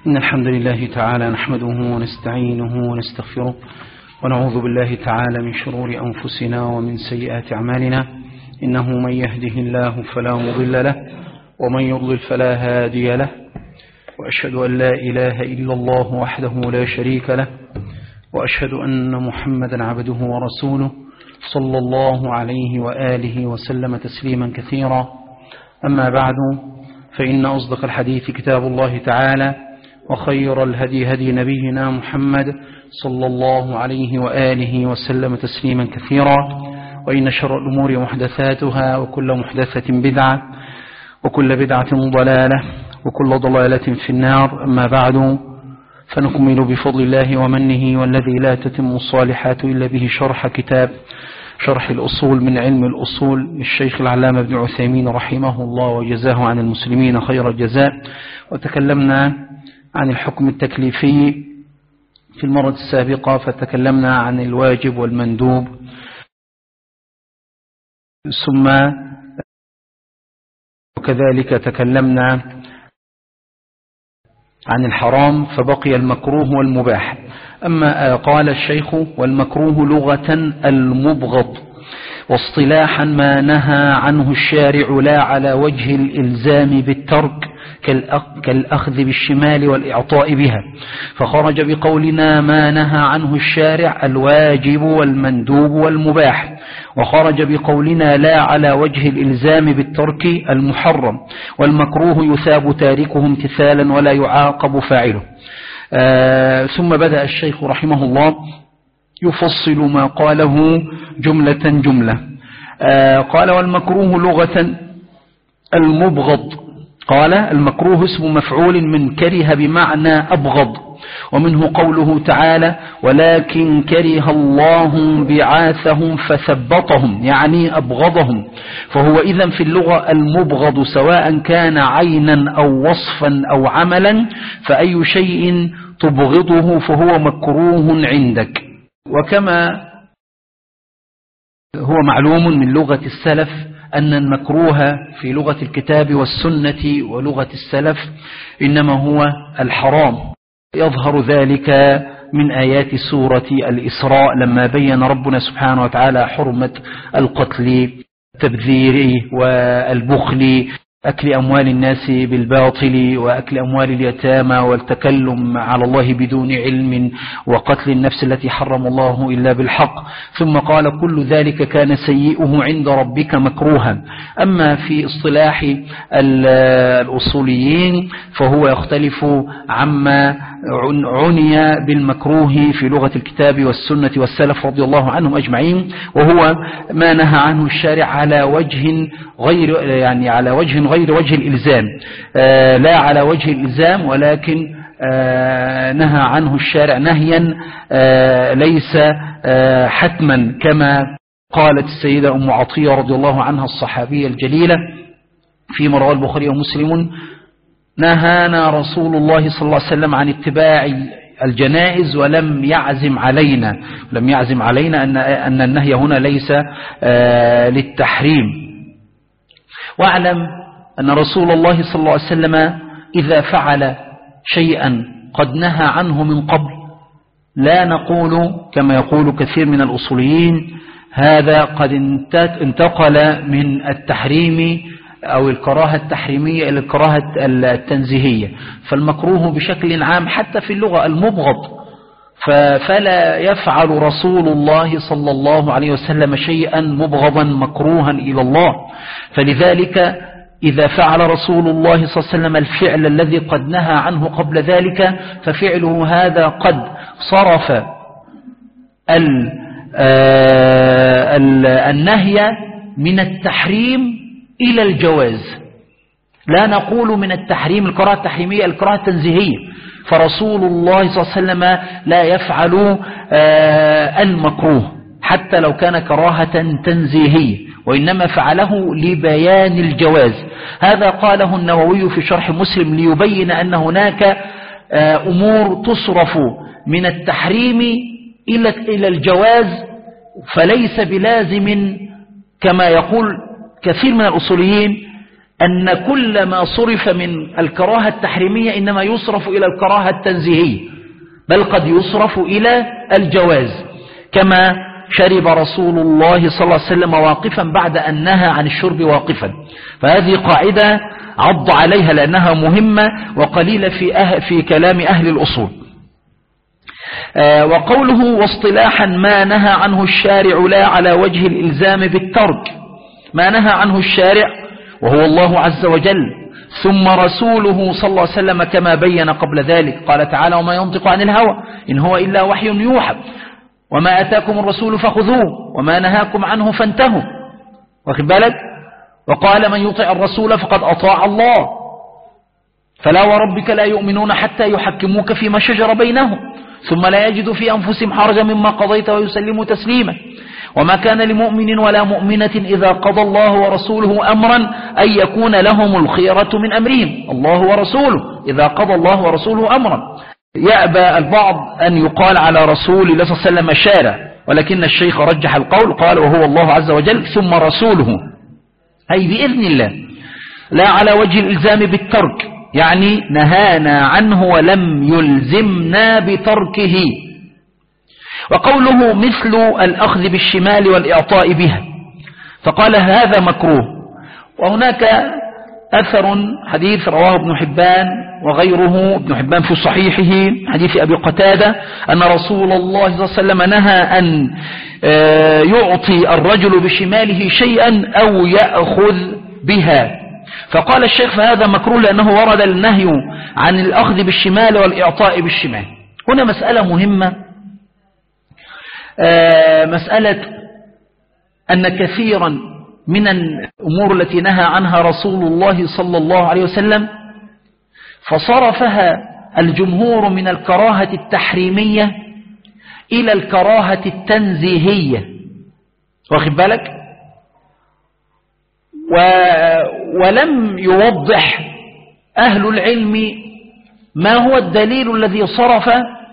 إن الحمد لله تعالى نحمده ونستعينه ونستغفره ونعوذ بالله تعالى من شرور أنفسنا ومن سيئات أعمالنا. إنه من يهده الله فلا مضل له ومن يضلل فلا هادي له، وأشهد أن لا إله إلا الله وحده لا شريك له، وأشهد أن محمدا عبده ورسوله صلى الله عليه وآله وسلم تسليما كثيرا. أما بعد، فإن أصدق الحديث كتاب الله تعالى، وخير الهدي هدي نبينا محمد صلى الله عليه وآله وسلم تسليما كثيرا. وإن شر الأمور محدثاتها، وكل محدثة بدعة، وكل بدعة ضلالة، وكل ضلالة في النار. أما بعد، فنكمل بفضل الله ومنه والذي لا تتم الصالحات إلا به شرح الأصول من علم الأصول للشيخ العلامة ابن عثيمين رحمه الله وجزاه عن المسلمين خير الجزاء. وتكلمنا عن الحكم التكليفي في المرة السابقة، فتكلمنا عن الواجب والمندوب، ثم وكذلك تكلمنا عن الحرام، فبقي المكروه والمباح. أما قال الشيخ: والمكروه لغة المبغض، واصطلاحا ما نهى عنه الشارع لا على وجه الإلزام بالترك كالأخذ بالشمال والإعطاء بها، فخرج بقولنا ما نهى عنه الشارع الواجب والمندوب والمباح، وخرج بقولنا لا على وجه الإلزام بالترك المحرم، والمكروه يثاب تاركه امتثالا ولا يعاقب فاعله. ثم بدأ الشيخ رحمه الله يفصل ما قاله جملة. قال: والمكروه لغة المبغض. قال: المكروه اسم مفعول من كره بمعنى أبغض، ومنه قوله تعالى: ولكن كره الله بعاثهم فثبطهم، يعني أبغضهم. فهو إذن في اللغة المبغض، سواء كان عينا أو وصفا أو عملا، فأي شيء تبغضه فهو مكروه عندك. وكما هو معلوم من لغة السلف أن المكروه في لغة الكتاب والسنة ولغة السلف إنما هو الحرام. يظهر ذلك من آيات سورة الإسراء لما بين ربنا سبحانه وتعالى حرمة القتل، التبذير والبخل، أكل أموال الناس بالباطل، وأكل أموال اليتامى، والتكلم على الله بدون علم، وقتل النفس التي حرم الله إلا بالحق. ثم قال: كل ذلك كان سيئه عند ربك مكروها. أما في اصطلاح الأصوليين فهو يختلف عما عني بالمكروه في لغة الكتاب والسنة والسلف رضي الله عنهم أجمعين، وهو ما نهى عنه الشارع على وجه غير وجه الإلزام، لا على وجه الإلزام، ولكن نهى عنه الشارع نهيا ليس حتما، كما قالت السيدة أم عطية رضي الله عنها الصحابية الجليلة فيما رواه البخاري ومسلم: نهانا رسول الله صلى الله عليه وسلم عن اتباع الجنائز ولم يعزم علينا أن النهي هنا ليس للتحريم. واعلم أن رسول الله صلى الله عليه وسلم إذا فعل شيئا قد نهى عنه من قبل، لا نقول كما يقول كثير من الأصوليين هذا قد انتقل من التحريم أو الكراهة التحريمية إلى الكراهة التنزيهية. فالمكروه بشكل عام حتى في اللغة المبغض، فلا يفعل رسول الله صلى الله عليه وسلم شيئا مبغضا مكروها إلى الله. فلذلك إذا فعل رسول الله صلى الله عليه وسلم الفعل الذي قد نهى عنه قبل ذلك، ففعله هذا قد صرف النهي من التحريم إلى الجواز. لا نقول من التحريم الكراهة التحريمية، الكراهة التنزيهية. فرسول الله صلى الله عليه وسلم لا يفعل المكروه حتى لو كان كراهة تنزيهية، وإنما فعله لبيان الجواز. هذا قاله النووي في شرح مسلم ليبين أن هناك أمور تصرف من التحريم إلى الجواز، فليس بلازم كما يقول كثير من الأصوليين أن كل ما صرف من الكراهة التحريمية إنما يصرف إلى الكراهة التنزيهية، بل قد يصرف إلى الجواز، كما شرب رسول الله صلى الله عليه وسلم واقفا بعد أن نهى عن الشرب واقفا. فهذه قاعدة عض عليها لأنها مهمة وقليلة في كلام أهل الأصول. وقوله واصطلاحا ما نهى عنه الشارع لا على وجه الإلزام بالترك، ما نهى عنه الشارع وهو الله عز وجل ثم رسوله صلى الله عليه وسلم كما بين قبل ذلك. قال تعالى وما ينطق عن الهوى إن هو إلا وحي يوحى وما أتاكم الرسول فخذوه وما نهاكم عنه فانتهوا. واخد بالك؟ وقال من يطع الرسول فقد أطاع الله فلا وربك لا يؤمنون حتى يحكموك فيما شجر بينهم ثم لا يجدوا في أنفسهم حرجا مما قضيت ويسلموا تسليما وما كان لمؤمن ولا مؤمنة إذا قضى الله ورسوله أمرا أن يكون لهم الخيرة من أمرهم. الله ورسوله إذا قضى الله ورسوله أمرا. يأبى البعض أن يقال على رسول الله صلى الله عليه وسلم شارع، ولكن الشيخ رجح القول قال وهو الله عز وجل ثم رسوله، أي بإذن الله لا على وجه الإلزام بالترك، يعني نهانا عنه ولم يلزمنا بتركه. وقوله مثل الأخذ بالشمال والإعطاء بها فقال هذا مكروه. وهناك أثر حديث رواه ابن حبان وغيره، ابن حبان في صحيحه حديث أبي قتادة أن رسول الله صلى الله عليه وسلم نهى أن يعطي الرجل بشماله شيئا أو يأخذ بها. فقال الشيخ فهذا مكروه لأنه ورد النهي عن الأخذ بالشمال والإعطاء بالشمال. هنا مسألة مهمة، مسألة أن كثيرا من الأمور التي نهى عنها رسول الله صلى الله عليه وسلم فصرفها الجمهور من الكراهة التحريمية إلى الكراهة التنزيهية. واخد بالك؟ ولم يوضح أهل العلم ما هو الدليل الذي صرف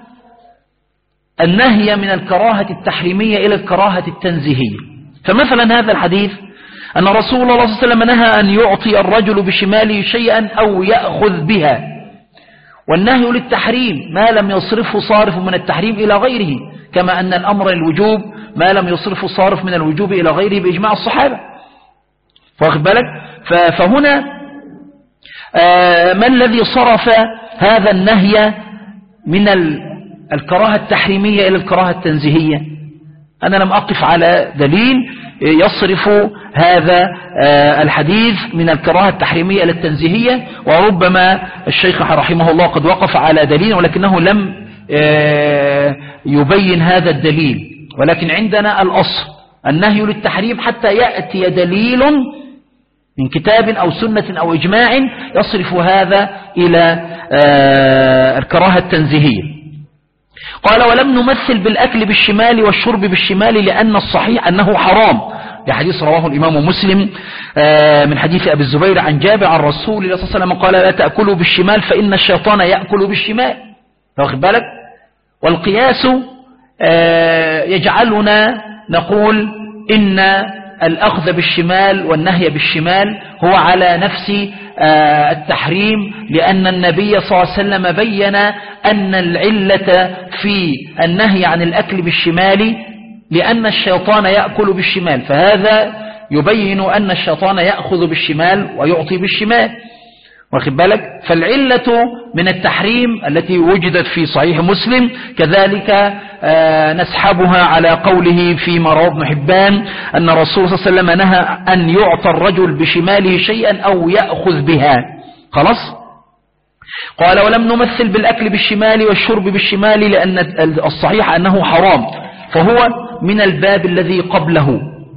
النهي من الكراهة التحريمية إلى الكراهة التنزيهية. فمثلا هذا الحديث أن رسول الله صلى الله عليه وسلم نهى أن يعطي الرجل بشماله شيئا أو يأخذ بها، والنهي للتحريم ما لم يصرفه صارف من التحريم إلى غيره، كما أن الأمر الوجوب ما لم يصرفه صارف من الوجوب إلى غيره بإجماع الصحابة. واخد بالك؟ فهنا ما الذي صرف هذا النهي من الكراهة التحريمية إلى الكراهة التنزيهية؟ أنا لم أقف على دليل يصرف هذا الحديث من الكراهة التحريمية إلى التنزيهية، وربما الشيخ رحمه الله قد وقف على دليل ولكنه لم يبين هذا الدليل. ولكن عندنا الأصل النهي للتحريم حتى يأتي دليل من كتاب أو سنة أو إجماع يصرف هذا إلى الكراهة التنزيهية. قال ولم نمثل بالأكل بالشمال والشرب بالشمال لأن الصحيح أنه حرام، لحديث رواه الإمام مسلم من حديث أبي الزبير عن جابر عن رسول الله صلى الله عليه وسلم قال لا تأكلوا بالشمال فإن الشيطان يأكل بالشمال. واخد بالك؟ والقياس يجعلنا نقول إن الأخذ بالشمال والنهي بالشمال هو على نفس التحريم، لأن النبي صلى الله عليه وسلم بين أن العلة في النهي عن الأكل بالشمال لأن الشيطان يأكل بالشمال، فهذا يبين أن الشيطان يأخذ بالشمال ويعطي بالشمال. واخد بالك؟ فالعلة من التحريم التي وجدت في صحيح مسلم كذلك نسحبها على قوله فيما رواه ابن حبان أن الرسول صلى الله عليه وسلم نهى أن يعطى الرجل بشماله شيئا أو يأخذ بها. خلاص؟ قال ولم نمثل بالأكل بالشمال والشرب بالشمال لأن الصحيح أنه حرام، فهو من الباب الذي قبله.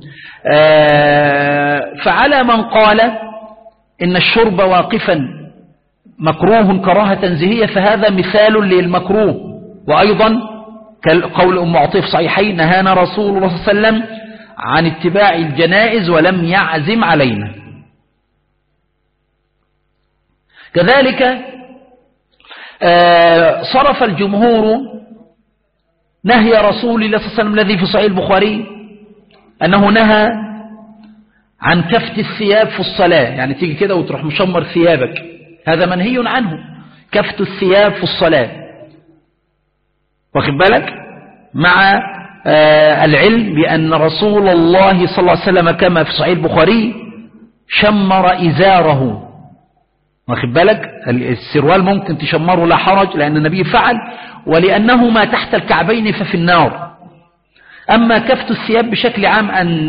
فعلى من قال إن الشرب واقفا مكروه كراهة تنزيهية فهذا مثال للمكروه. وأيضا قول أم عطية في صحيحين نهانا رسول الله صلى الله عليه وسلم عن اتباع الجنائز ولم يعزم علينا. كذلك صرف الجمهور نهي رسول الله صلى الله عليه وسلم الذي في صحيح البخاري أنه نهى عن كفت الثياب في الصلاة، يعني تيجي كده وتروح مشمر ثيابك، هذا منهي عنه، كفت الثياب في الصلاة، واخد بالك؟ مع العلم بأن رسول الله صلى الله عليه وسلم كما في صحيح البخاري شمر إزاره، واخد بالك؟ السروال ممكن تشمره لا حرج لأن النبي فعل، ولأنه ما تحت الكعبين ففي النار. أما كفت الثياب بشكل عام أن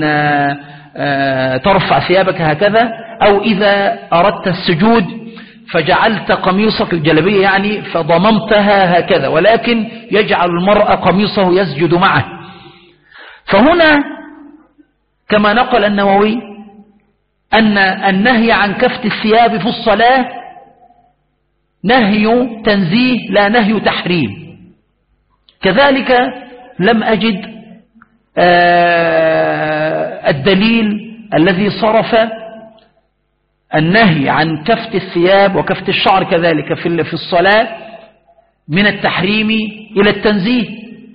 ترفع ثيابك هكذا، أو إذا أردت السجود فجعلت قميصك الجلبية يعني فضممتها هكذا، ولكن يجعل المرأة قميصه يسجد معه. فهنا كما نقل النووي أن النهي عن كفت الثياب في الصلاة نهي تنزيه لا نهي تحريم. كذلك لم أجد الدليل الذي صرف النهي عن كفت الثياب وكفت الشعر كذلك في الصلاة من التحريم إلى التنزيه.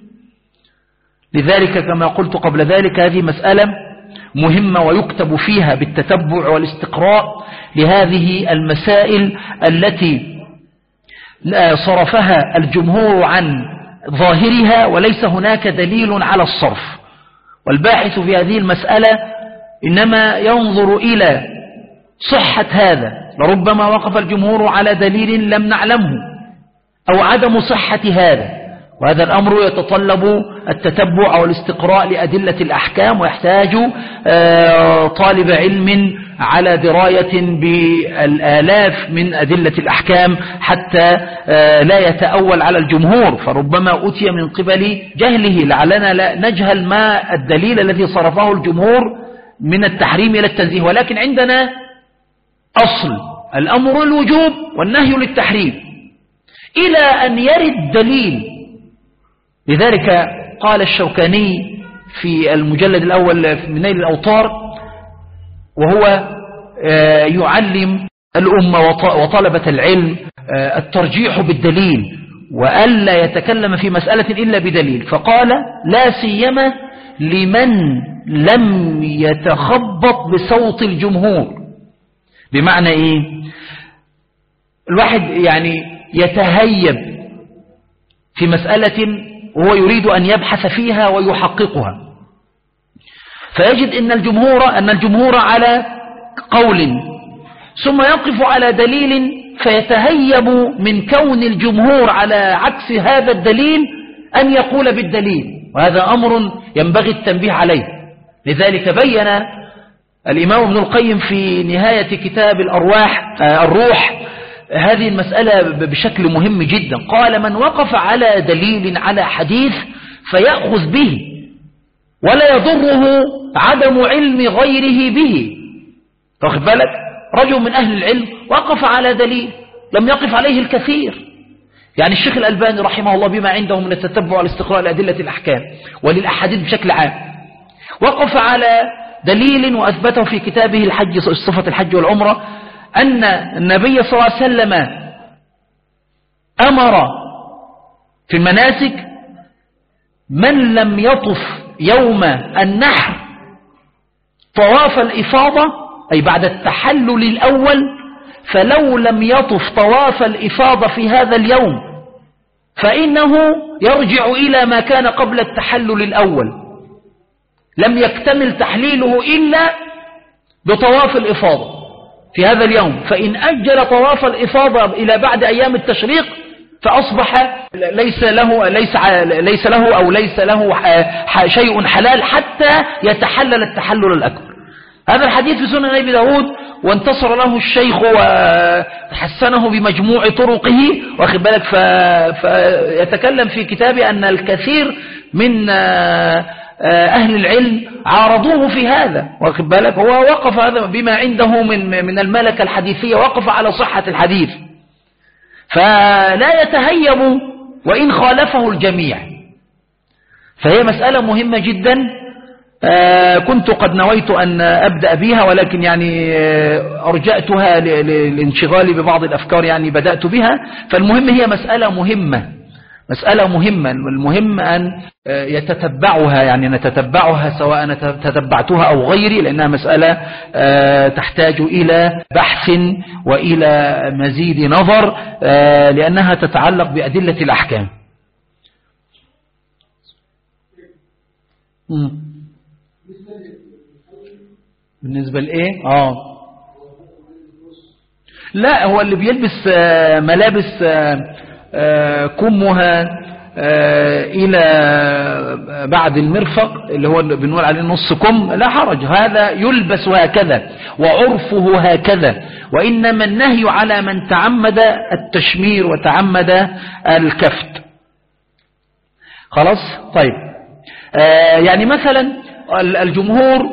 لذلك كما قلت قبل ذلك هذه مسألة مهمة ويكتب فيها بالتتبع والاستقراء لهذه المسائل التي صرفها الجمهور عن ظاهرها وليس هناك دليل على الصرف. والباحث في هذه المسألة إنما ينظر إلى صحة هذا، لربما وقف الجمهور على دليل لم نعلمه أو عدم صحة هذا، وهذا الأمر يتطلب التتبع والاستقراء لأدلة الأحكام، ويحتاج طالب علم على دراية بالآلاف من أدلة الأحكام حتى لا يتأول على الجمهور، فربما أتي من قبل جهله، لعلنا لا نجهل ما الدليل الذي صرفه الجمهور من التحريم إلى التنزيه. ولكن عندنا أصل الأمر الوجوب والنهي للتحريم إلى أن يرد دليل. لذلك قال الشوكاني في المجلد الأول من نيل الأوطار وهو يعلم الأمة وطلبة العلم الترجيح بالدليل وألا يتكلم في مسألة إلا بدليل، فقال لا سيما لمن لم يتخبط بصوت الجمهور. بمعنى إيه؟ الواحد يعني يتهيب في مسألة وهو يريد أن يبحث فيها ويحققها، فيجد أن الجمهور على قول، ثم يقف على دليل فيتهيب من كون الجمهور على عكس هذا الدليل أن يقول بالدليل، وهذا أمر ينبغي التنبيه عليه. لذلك بين الإمام ابن القيم في نهاية كتاب الروح هذه المسألة بشكل مهم جدا. قال من وقف على دليل على حديث فيأخذ به ولا يضره عدم علم غيره به. واخد بالك؟ رجل من أهل العلم وقف على دليل لم يقف عليه الكثير، يعني الشيخ الألباني رحمه الله بما عنده من التتبع والاستقراء لأدلة الأحكام وللأحاديث بشكل عام وقف على دليل وأثبته في كتابه الحج صفة الحج والعمرة أن النبي صلى الله عليه وسلم أمر في المناسك من لم يطف يوم النحر طواف الإفاضة أي بعد التحلل الأول، فلو لم يطف طواف الإفاضة في هذا اليوم فإنه يرجع إلى ما كان قبل التحلل الأول، لم يكتمل تحليله إلا بطواف الإفاضة في هذا اليوم، فإن أجل طواف الإفاضة إلى بعد أيام التشريق فأصبح ليس له أو ليس له شيء حلال حتى يتحلل التحلل الأكبر. هذا الحديث في سنن أبي داود وانتصر له الشيخ وحسنه بمجموع طرقه، واخد بالك، فيتكلم في كتابه أن الكثير من أهل العلم عارضوه في هذا، واخد بالك، هو وقف هذا بما عنده من الملكة الحديثية، وقف على صحة الحديث فلا يتهيب وإن خالفه الجميع. فهي مسألة مهمة جدا، كنت قد نويت أن أبدأ بها ولكن يعني أرجأتها لانشغالي ببعض الأفكار، يعني بدأت بها. فالمهم هي مسألة مهمة مسألة مهمة، والمهم أن يتتبعها، يعني نتتبعها سواء أنا تتبعتها أو غيري، لأنها مسألة تحتاج إلى بحث وإلى مزيد نظر، لأنها تتعلق بأدلة الأحكام. بالنسبة لإيه؟ لا، هو اللي بيلبس ملابس كمها إلى بعد المرفق اللي هو بنقول عليه نص كم، لا حرج، هذا يلبس هكذا وعرفه هكذا، وإنما النهي على من تعمد التشمير وتعمد الكفت. خلاص؟ طيب، يعني مثلا الجمهور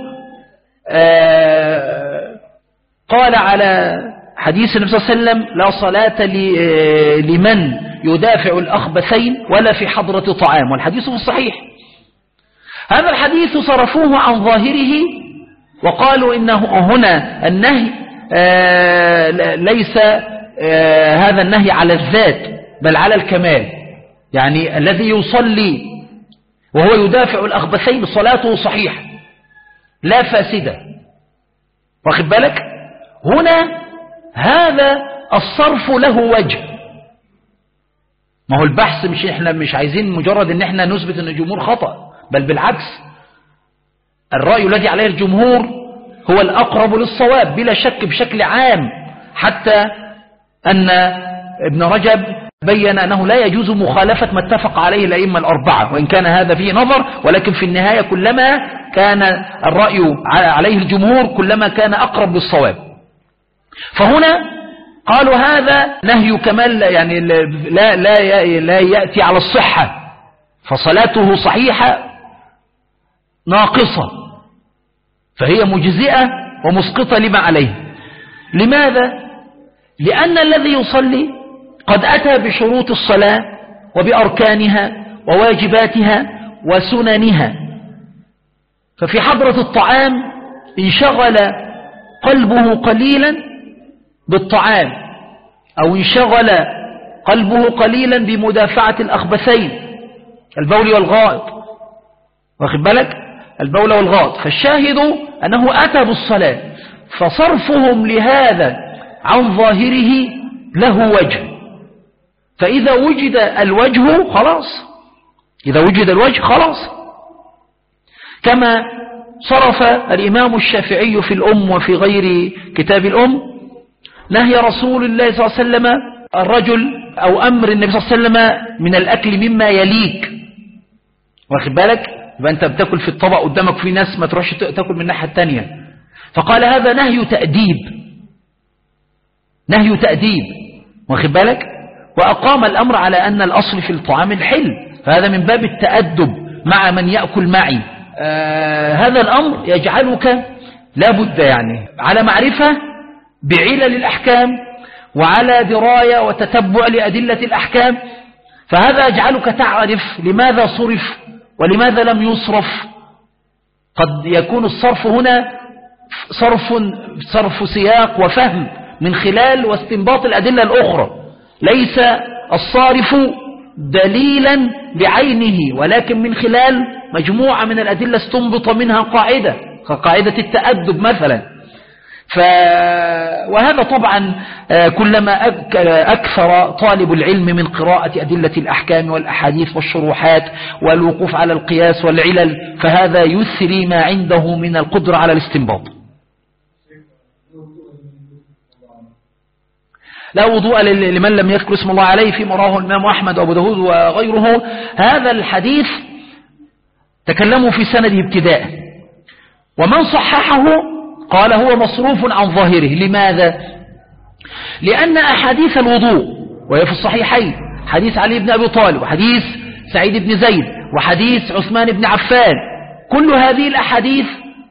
قال على حديث النبي صلى الله عليه وسلم لا صلاة لمن يدافع الأخبثين ولا في حضرة طعام، والحديث في الصحيح. هذا الحديث صرفوه عن ظاهره وقالوا إنه هنا النهي ليس هذا النهي على الذات بل على الكمال، يعني الذي يصلي وهو يدافع الأخبثين صلاته صحيحة لا فاسدة، واخد بالك؟ هنا هذا الصرف له وجه، ما هو البحث احنا مش عايزين مجرد ان احنا نثبت ان الجمهور خطأ، بل بالعكس، الرأي الذي عليه الجمهور هو الأقرب للصواب بلا شك بشكل عام، حتى أن ابن رجب بين أنه لا يجوز مخالفة ما اتفق عليه الأئمة الأربعة، وإن كان هذا فيه نظر، ولكن في النهاية كلما كان الرأي عليه الجمهور كلما كان أقرب للصواب. فهنا قالوا هذا نهي كمال، يعني لا يأتي على الصحة، فصلاته صحيحة ناقصة، فهي مجزئة ومسقطة لما عليه. لماذا؟ لأن الذي يصلي قد أتى بشروط الصلاة وبأركانها وواجباتها وسننها، ففي حضرة الطعام انشغل قلبه قليلا بالطعام، أو انشغل قلبه قليلا بمدافعة الأخبثين البول والغائط، واخد بالك؟ البول والغائط. فالشاهد أنه أتى بالصلاة، فصرفهم لهذا عن ظاهره له وجه، فإذا وجد الوجه خلاص، إذا وجد الوجه خلاص. كما صرف الإمام الشافعي في الأم وفي غير كتاب الأم نهي رسول الله صلى الله عليه وسلم الرجل أو أمر النبي صلى الله عليه وسلم من الأكل مما يليك، واخد بالك؟ يبقى أنت بتاكل في الطبق قدامك في ناس ما تروحش تاكل من الناحية التانية، فقال هذا نهي تأديب، نهي تأديب، واخد بالك؟ وأقام الأمر على أن الأصل في الطعام الحل، فهذا من باب التأدب مع من يأكل معي. هذا الأمر يجعلك لابد يعني على معرفة بعلل الأحكام وعلى دراية وتتبع لأدلة الأحكام، فهذا يجعلك تعرف لماذا صرف ولماذا لم يصرف. قد يكون الصرف هنا صرف سياق وفهم من خلال واستنباط الأدلة الأخرى، ليس الصارف دليلا بعينه، ولكن من خلال مجموعة من الأدلة استنبط منها قاعدة كقاعدة التأدب مثلا. وهذا طبعا كلما أكثر طالب العلم من قراءة أدلة الأحكام والأحاديث والشروحات والوقوف على القياس والعلل، فهذا يثري ما عنده من القدرة على الاستنباط. لا وضوء لمن لم يذكر اسم الله عليه، فيما رواه الإمام أحمد وأبو داود وغيره. هذا الحديث تكلموا في سنده ابتداء، ومن صححه قال هو مصروف عن ظاهره. لماذا؟ لأن أحاديث الوضوء وهي في الصحيحين، حديث علي بن أبي طالب وحديث سعيد بن زيد وحديث عثمان بن عفان، كل هذه الأحاديث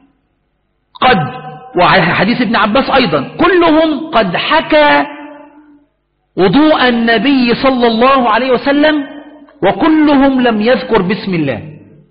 وحديث ابن عباس أيضا، كلهم قد حكى وضوء النبي صلى الله عليه وسلم، وكلهم لم يذكر بسم الله.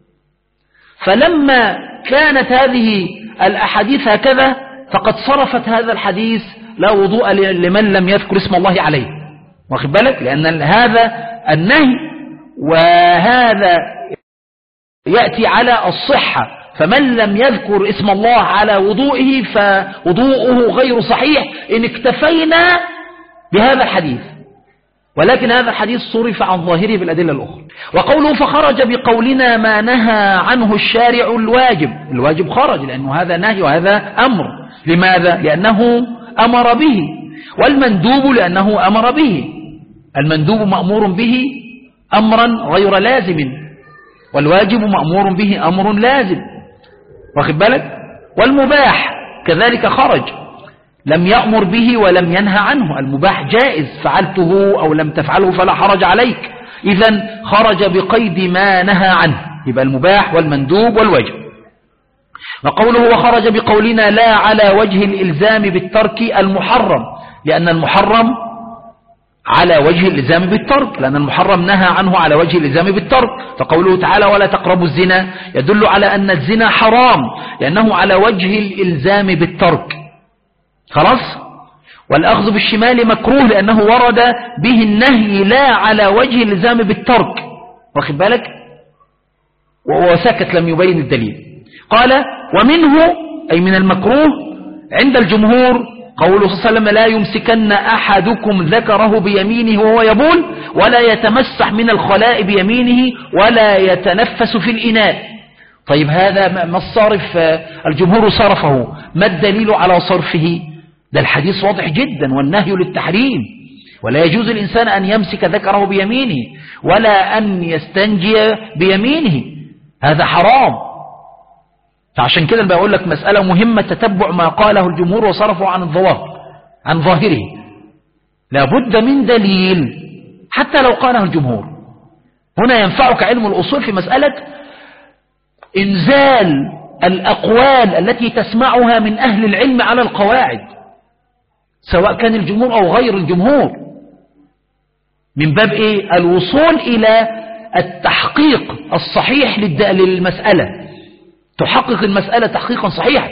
فلما كانت هذه الأحاديث هكذا فقد صرفت هذا الحديث لا وضوء لمن لم يذكر اسم الله عليه، واخد بالك؟ لأن هذا النهي وهذا يأتي على الصحة، فمن لم يذكر اسم الله على وضوئه فوضوءه غير صحيح إن اكتفينا بهذا الحديث، ولكن هذا الحديث صرف عن ظاهره بالأدلة الأخرى. وقوله فخرج بقولنا ما نهى عنه الشارع الواجب خرج، لأنه هذا نهي وهذا أمر. لماذا؟ لأنه أمر به، والمندوب لأنه أمر به. المندوب مأمور به أمرا غير لازم، والواجب مأمور به أمر لازم، واخد بالك؟ والمباح كذلك خرج، لم يأمر به ولم ينهى عنه. المباح جائز، فعلته أو لم تفعله فلا حرج عليك. إذن خرج بقيد ما نهى عنه، يبقى المباح والمندوب والواجب. وقوله وخرج بقولنا لا على وجه الإلزام بالترك المحرم، لأن المحرم على وجه الإلزام بالترك، لأن المحرم نهى عنه على وجه الإلزام بالترك. فقوله تعالى ولا تقربوا الزنا يدل على أن الزنا حرام، لأنه على وجه الإلزام بالترك. خلاص. والأخذ بالشمال مكروه، لأنه ورد به النهي لا على وجه الإلزام بالترك، واخد بالك؟ وسكت لم يبين الدليل. قال ومنه أي من المكروه عند الجمهور قوله صلى الله عليه وسلم لا يمسكن أحدكم ذكره بيمينه وهو يبول، ولا يتمسح من الخلاء بيمينه، ولا يتنفس في الإناء. طيب هذا ما الصارف؟ الجمهور صرفه، ما الدليل على صرفه؟ ده الحديث واضح جدا، والنهي للتحريم، ولا يجوز الإنسان أن يمسك ذكره بيمينه ولا أن يستنجي بيمينه، هذا حرام. فعشان كده بقول لك مسألة مهمة، تتبع ما قاله الجمهور وصرفوا عن ظاهره. لابد من دليل حتى لو قاله الجمهور. هنا ينفعك علم الأصول في مسألة إنزال الأقوال التي تسمعها من أهل العلم على القواعد، سواء كان الجمهور أو غير الجمهور، من باب إيه؟ الوصول إلى التحقيق الصحيح للمسألة، تحقق المسألة تحقيقا صحيحا،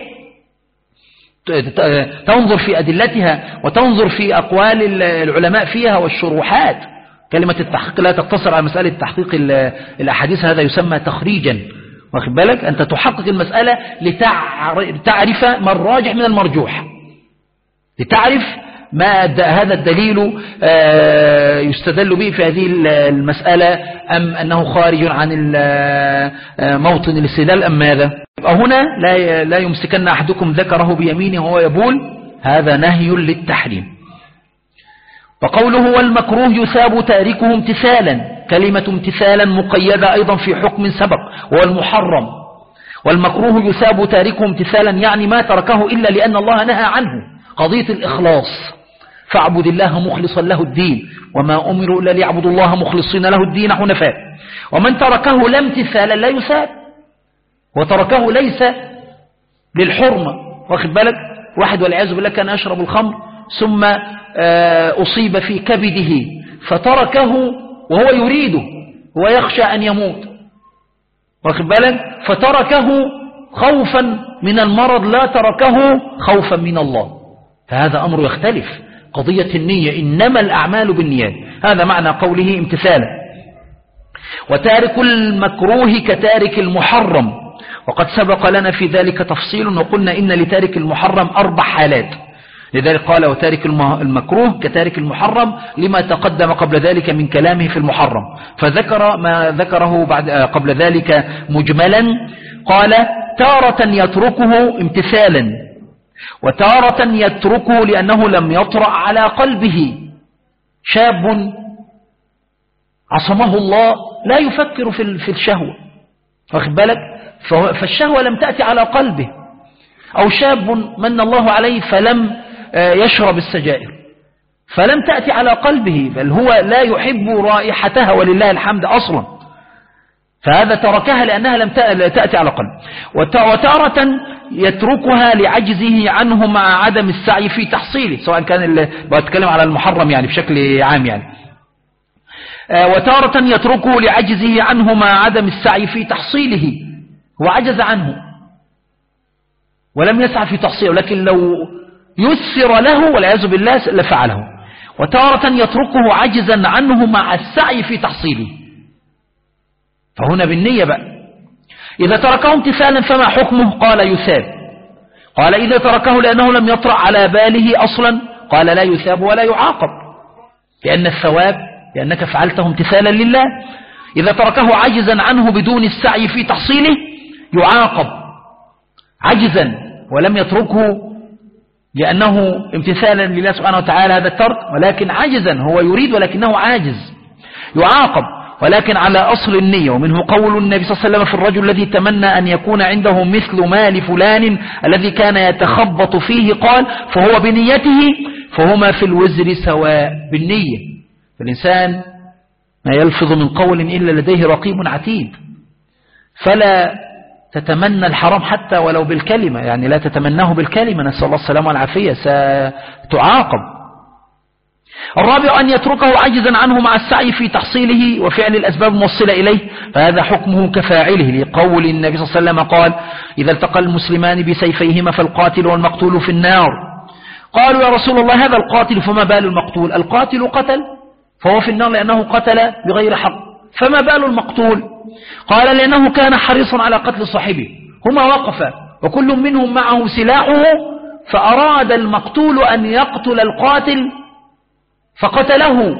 تنظر في أدلتها وتنظر في أقوال العلماء فيها والشروحات. كلمة التحقيق لا تقتصر على مسألة تحقيق الأحاديث، هذا يسمى تخريجا، واخد بالك؟ أنت تحقق المسألة لتعرف ما الراجح من المرجوح، لتعرف ما هذا الدليل يستدل به في هذه المسألة، أم أنه خارج عن موطن الاستدلال أم ماذا. هنا لا يمسكن أحدكم ذكره بيمينه وهو يبول، هذا نهي للتحريم. وقوله والمكروه يثاب تاركه امتثالا، كلمة امتثالا مقيدة أيضا في حكم سبق وهو المحرم. والمكروه يثاب تاركه امتثالا يعني ما تركه إلا لأن الله نهى عنه، قضية الإخلاص، فاعبد الله مخلصا له الدين وما أمروا إلا ليعبدوا الله مخلصين له الدين حنفاء. ومن تركه لا امتثالا لا يثاب، وتركه ليس للحرمة، واخد بالك؟ واحد والعياذ بالله كان يشرب الخمر ثم أصيب في كبده فتركه وهو يريده ويخشى أن يموت، واخد بالك؟ فتركه خوفا من المرض، لا تركه خوفا من الله، فهذا أمر يختلف. قضية النية، إنما الأعمال بالنيات، هذا معنى قوله امتثالا. وتارك المكروه كتارك المحرم، وقد سبق لنا في ذلك تفصيل، وقلنا إن لتارك المحرم 4 حالات، لذلك قال وتارك المكروه كتارك المحرم لما تقدم قبل ذلك من كلامه في المحرم، فذكر ما ذكره قبل ذلك مجملا. قال تارة يتركه امتثالا، وتارة يتركه لأنه لم يطرأ على قلبه. شاب عصمه الله لا يفكر في الشهوة، واخد بالك؟ فالشهوة لم تأتي على قلبه. أو شاب من الله عليه فلم يشرب السجائر فلم تأتي على قلبه، بل هو لا يحب رائحتها ولله الحمد أصلا، فهذا تركها لأنها لم تأتي على قلب. وتارة يتركها لعجزه عنه مع عدم السعي في تحصيله، سواء كان بتكلم على المحرم يعني بشكل عام يعني. وتارة يتركه لعجزه عنه مع عدم السعي في تحصيله، هو عجز عنه ولم يسعى في تحصيله، لكن لو يسر له والعياذ بالله لفعله. وتارة يتركه عجزا عنه مع السعي في تحصيله، فهنا بالنية بقى. إذا تركه امتثالا فما حكمه؟ قال يثاب. قال إذا تركه لأنه لم يطرأ على باله أصلا قال لا يثاب ولا يعاقب، لأن الثواب لأنك فعلته امتثالا لله. إذا تركه عجزا عنه بدون السعي في تحصيله يعاقب عجزا، ولم يتركه لأنه امتثالا لله سبحانه وتعالى هذا الترك، ولكن عجزا هو يريد ولكنه عاجز يعاقب، ولكن على أصل النية. ومنه قول النبي صلى الله عليه وسلم في الرجل الذي تمنى أن يكون عنده مثل مال فلان الذي كان يتخبط فيه، قال فهو بنيته فهما في الوزر سواء. بالنية. فالإنسان ما يلفظ من قول إلا لديه رقيب عتيد، فلا تتمنى الحرام حتى ولو بالكلمة، يعني لا تتمناه بالكلمة، نسأل الله السلامة والعافية، ستعاقب. الرابع أن يتركه عجزا عنه مع السعي في تحصيله وفعل الأسباب الموصلة إليه، فهذا حكمه كفاعله، لقول النبي صلى الله عليه وسلم قال إذا التقى المسلمان بسيفيهما فالقاتل والمقتول في النار. قالوا يا رسول الله هذا القاتل فما بال المقتول؟ القاتل قتل فهو في النار لأنه قتل بغير حق، فما بال المقتول؟ قال لأنه كان حريصا على قتل صاحبه. هما وقفا وكل منهم معه سلاحه، فأراد المقتول أن يقتل القاتل فقتله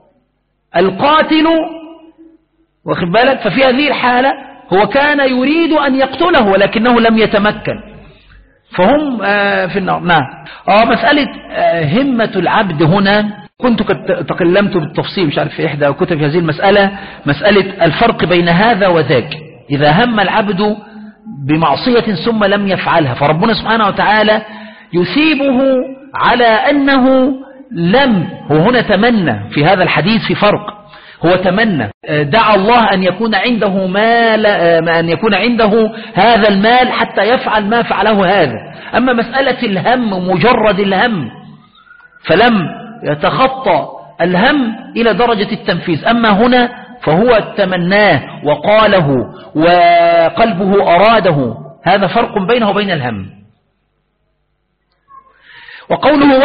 القاتل، واخد بالك؟ ففي هذه الحالة هو كان يريد أن يقتله ولكنه لم يتمكن، فهم في النار. نعم. مسألة همة العبد هنا كنت تكلمت بالتفصيل مش عارف في إحدى كتب هذه المسألة، مسألة الفرق بين هذا وذاك. إذا هم العبد بمعصية ثم لم يفعلها فربنا سبحانه وتعالى يثيبه على أنه لم، هو هنا تمنى. في هذا الحديث في فرق، هو تمنى دعا الله أن يكون عنده مال، أن يكون عنده هذا المال حتى يفعل ما فعله هذا. أما مسألة الهم مجرد الهم فلم يتخطى الهم إلى درجة التنفيذ، أما هنا فهو تمناه وقاله وقلبه أراده، هذا فرق بينه وبين الهم. وقوله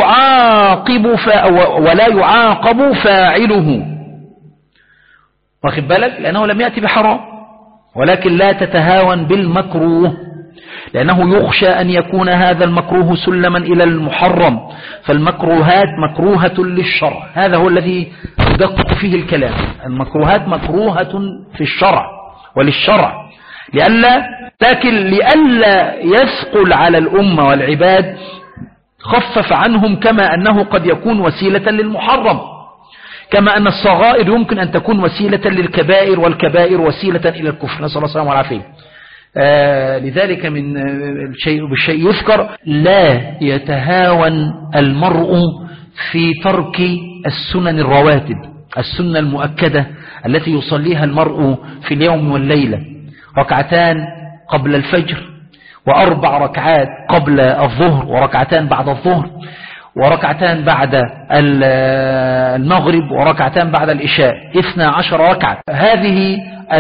ولا يعاقب فاعله، واخد بالك؟ لأنه لم يأتي بحرام، ولكن لا تتهاون بالمكروه، لأنه يخشى أن يكون هذا المكروه سلما إلى المحرم، فالمكروهات مكروهة للشرع، هذا هو الذي يدقق فيه الكلام. المكروهات مكروهة في الشرع وللشرع، لكن لئلا يثقل على الأمة والعباد خفف عنهم، كما أنه قد يكون وسيلة للمحرم، كما أن الصغائر يمكن أن تكون وسيلة للكبائر، والكبائر وسيلة إلى الكفر، نسأل الله السلامة والعافية. لذلك من بالشيء يذكر لا يتهاون المرء في ترك السنن الرواتب، السنة المؤكدة التي يصليها المرء في اليوم والليلة، ركعتان قبل الفجر، وأربع ركعات قبل الظهر، وركعتان بعد الظهر، وركعتان بعد المغرب، وركعتان بعد العشاء، 12 ركعة. هذه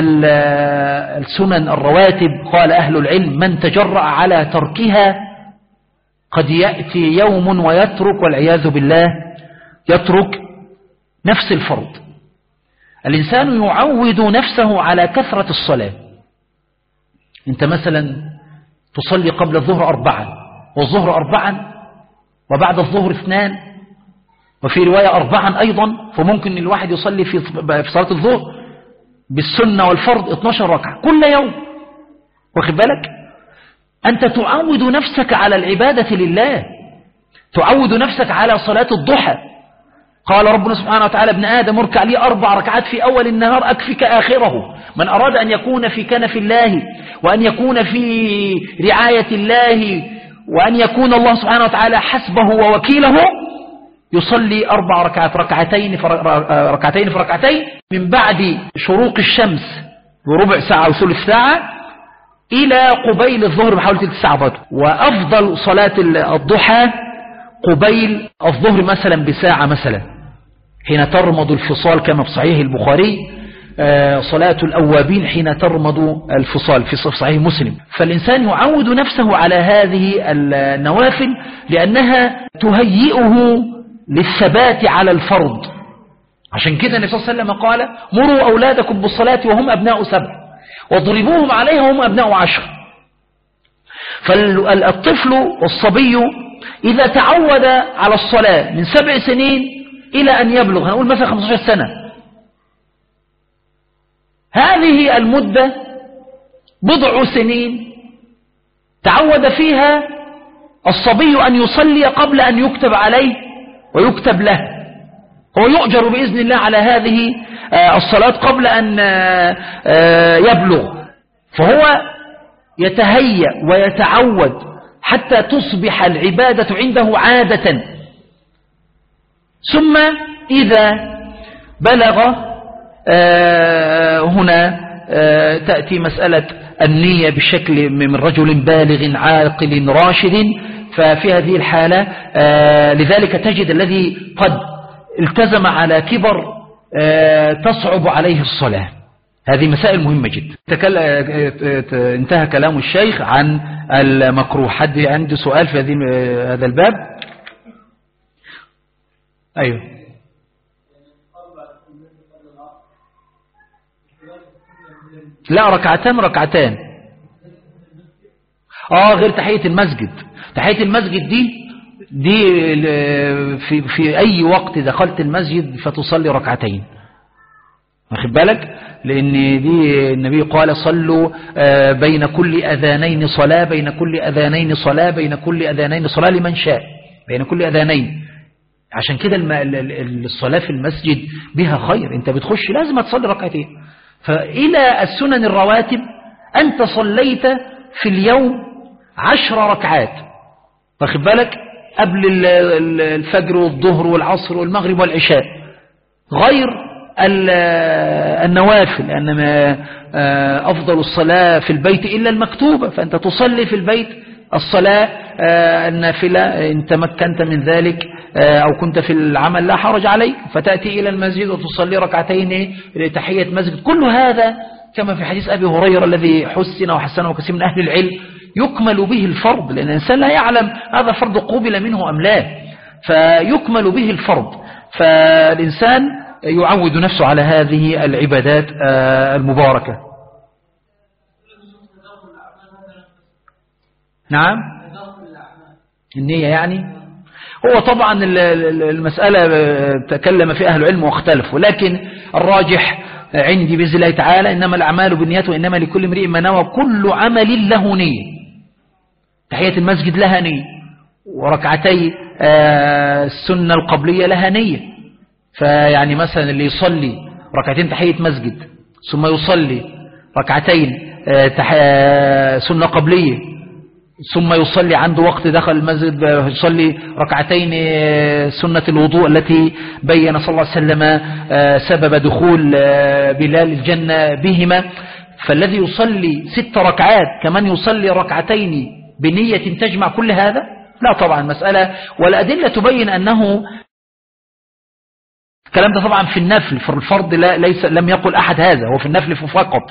السنن الرواتب قال أهل العلم من تجرأ على تركها قد يأتي يوم ويترك، والعياذ بالله يترك نفس الفرض. الإنسان يعود نفسه على كثرة الصلاة. أنت مثلا تصلي قبل الظهر 4، والظهر 4، وبعد الظهر 2، وفي رواية 4 أيضا، فممكن الواحد يصلي في صلاة الظهر بالسنة والفرض 12 ركعة كل يوم، واخد بالك؟ أنت تعود نفسك على العبادة لله، تعود نفسك على صلاة الضحى. قال ربنا سبحانه وتعالى ابن آدم اركع لي 4 ركعات في أول النهار أكفك آخره. من أراد أن يكون في كنف الله، وأن يكون في رعاية الله، وأن يكون الله سبحانه وتعالى حسبه ووكيله، يصلي 4 ركعات، ركعتين في ركعتين، من بعد شروق الشمس بربع ساعة أو ثلث ساعة إلى قبيل الظهر بحوالي 3 ساعات. وأفضل صلاة الضحى قبيل الظهر مثلا بساعة، مثلا حين ترمض الفصال، كما في صحيح البخاري صلاة الأوابين حين ترمض الفصال في صحيح مسلم. فالإنسان يعود نفسه على هذه النوافل لأنها تهيئه للثبات على الفرض، عشان كده النبي صلى الله عليه وسلم قال مروا أولادكم بالصلاة وهم أبناء 7 واضربوهم عليها وهم أبناء 10. فالطفل والصبي إذا تعود على الصلاة من 7 سنين إلى أن يبلغ، هنقول مثلا 15 سنة، هذه المدة بضع سنين تعود فيها الصبي أن يصلي قبل أن يكتب عليه ويكتب له، هو يؤجر بإذن الله على هذه الصلاة قبل أن يبلغ، فهو يتهيأ ويتعود حتى تصبح العبادة عنده عادة. ثم إذا بلغ هنا تأتي مسألة النية بشكل من رجل بالغ عاقل راشد، ففي هذه الحالة لذلك تجد الذي قد التزم على كبر تصعب عليه الصلاة. هذه مسائل مهمة جدا. انتهى كلام الشيخ عن المكروه. حد عنده سؤال في هذا الباب؟ أيوه. لا، ركعتان. غير تحية المسجد. تحية المسجد دي في أي وقت دخلت المسجد فتصلي ركعتين، واخد بالك؟ لأن دي النبي قال صلوا بين كل أذانين صلاة، بين كل أذانين صلاة، بين كل أذانين صلاة لمن شاء، بين كل أذانين. عشان كده الصلاة في المسجد بها خير، انت بتخش لازم تصلي ركعتين. فإلى السنن الرواتب أنت صليت في اليوم 10 ركعات، واخد بالك؟ قبل الفجر والظهر والعصر والمغرب والعشاء، غير النوافل، لأن أفضل الصلاة في البيت إلا المكتوبة، فأنت تصلي في البيت الصلاة النافلة إن تمكنت من ذلك أو كنت في العمل لا حرج عليك، فتأتي إلى المسجد وتصلي ركعتين لتحية مسجد. كل هذا كما في حديث أبي هريرة الذي حسن وحسنه كثير من أهل العلم يكمل به الفرض، لأن الإنسان لا يعلم هذا فرض قوبل منه أم لا، فيكمل به الفرض. فالإنسان يعود نفسه على هذه العبادات المباركة. نعم، النية يعني هو طبعا المسألة تكلم في أهل العلم واختلفوا، لكن الراجح عندي بإذن الله تعالى إنما الأعمال بالنيات وإنما لكل امرئ ما نوى، كل عمل له نية. تحية المسجد لها نية، وركعتي السنة القبلية لها نية. فيعني مثلا اللي يصلي ركعتين تحية مسجد ثم يصلي ركعتين سنة قبلية ثم يصلي عنده وقت دخل المسجد يصلي ركعتين سنة الوضوء التي بين صلى الله عليه وسلم سبب دخول بلال الجنة بهما، فالذي يصلي 6 ركعات كمان يصلي ركعتين بنية تجمع كل هذا؟ لا طبعا مسألة، والأدلة تبين أنه الكلام ده طبعا في النفل، في الفرض لم يقل أحد هذا، هو في النفل فقط.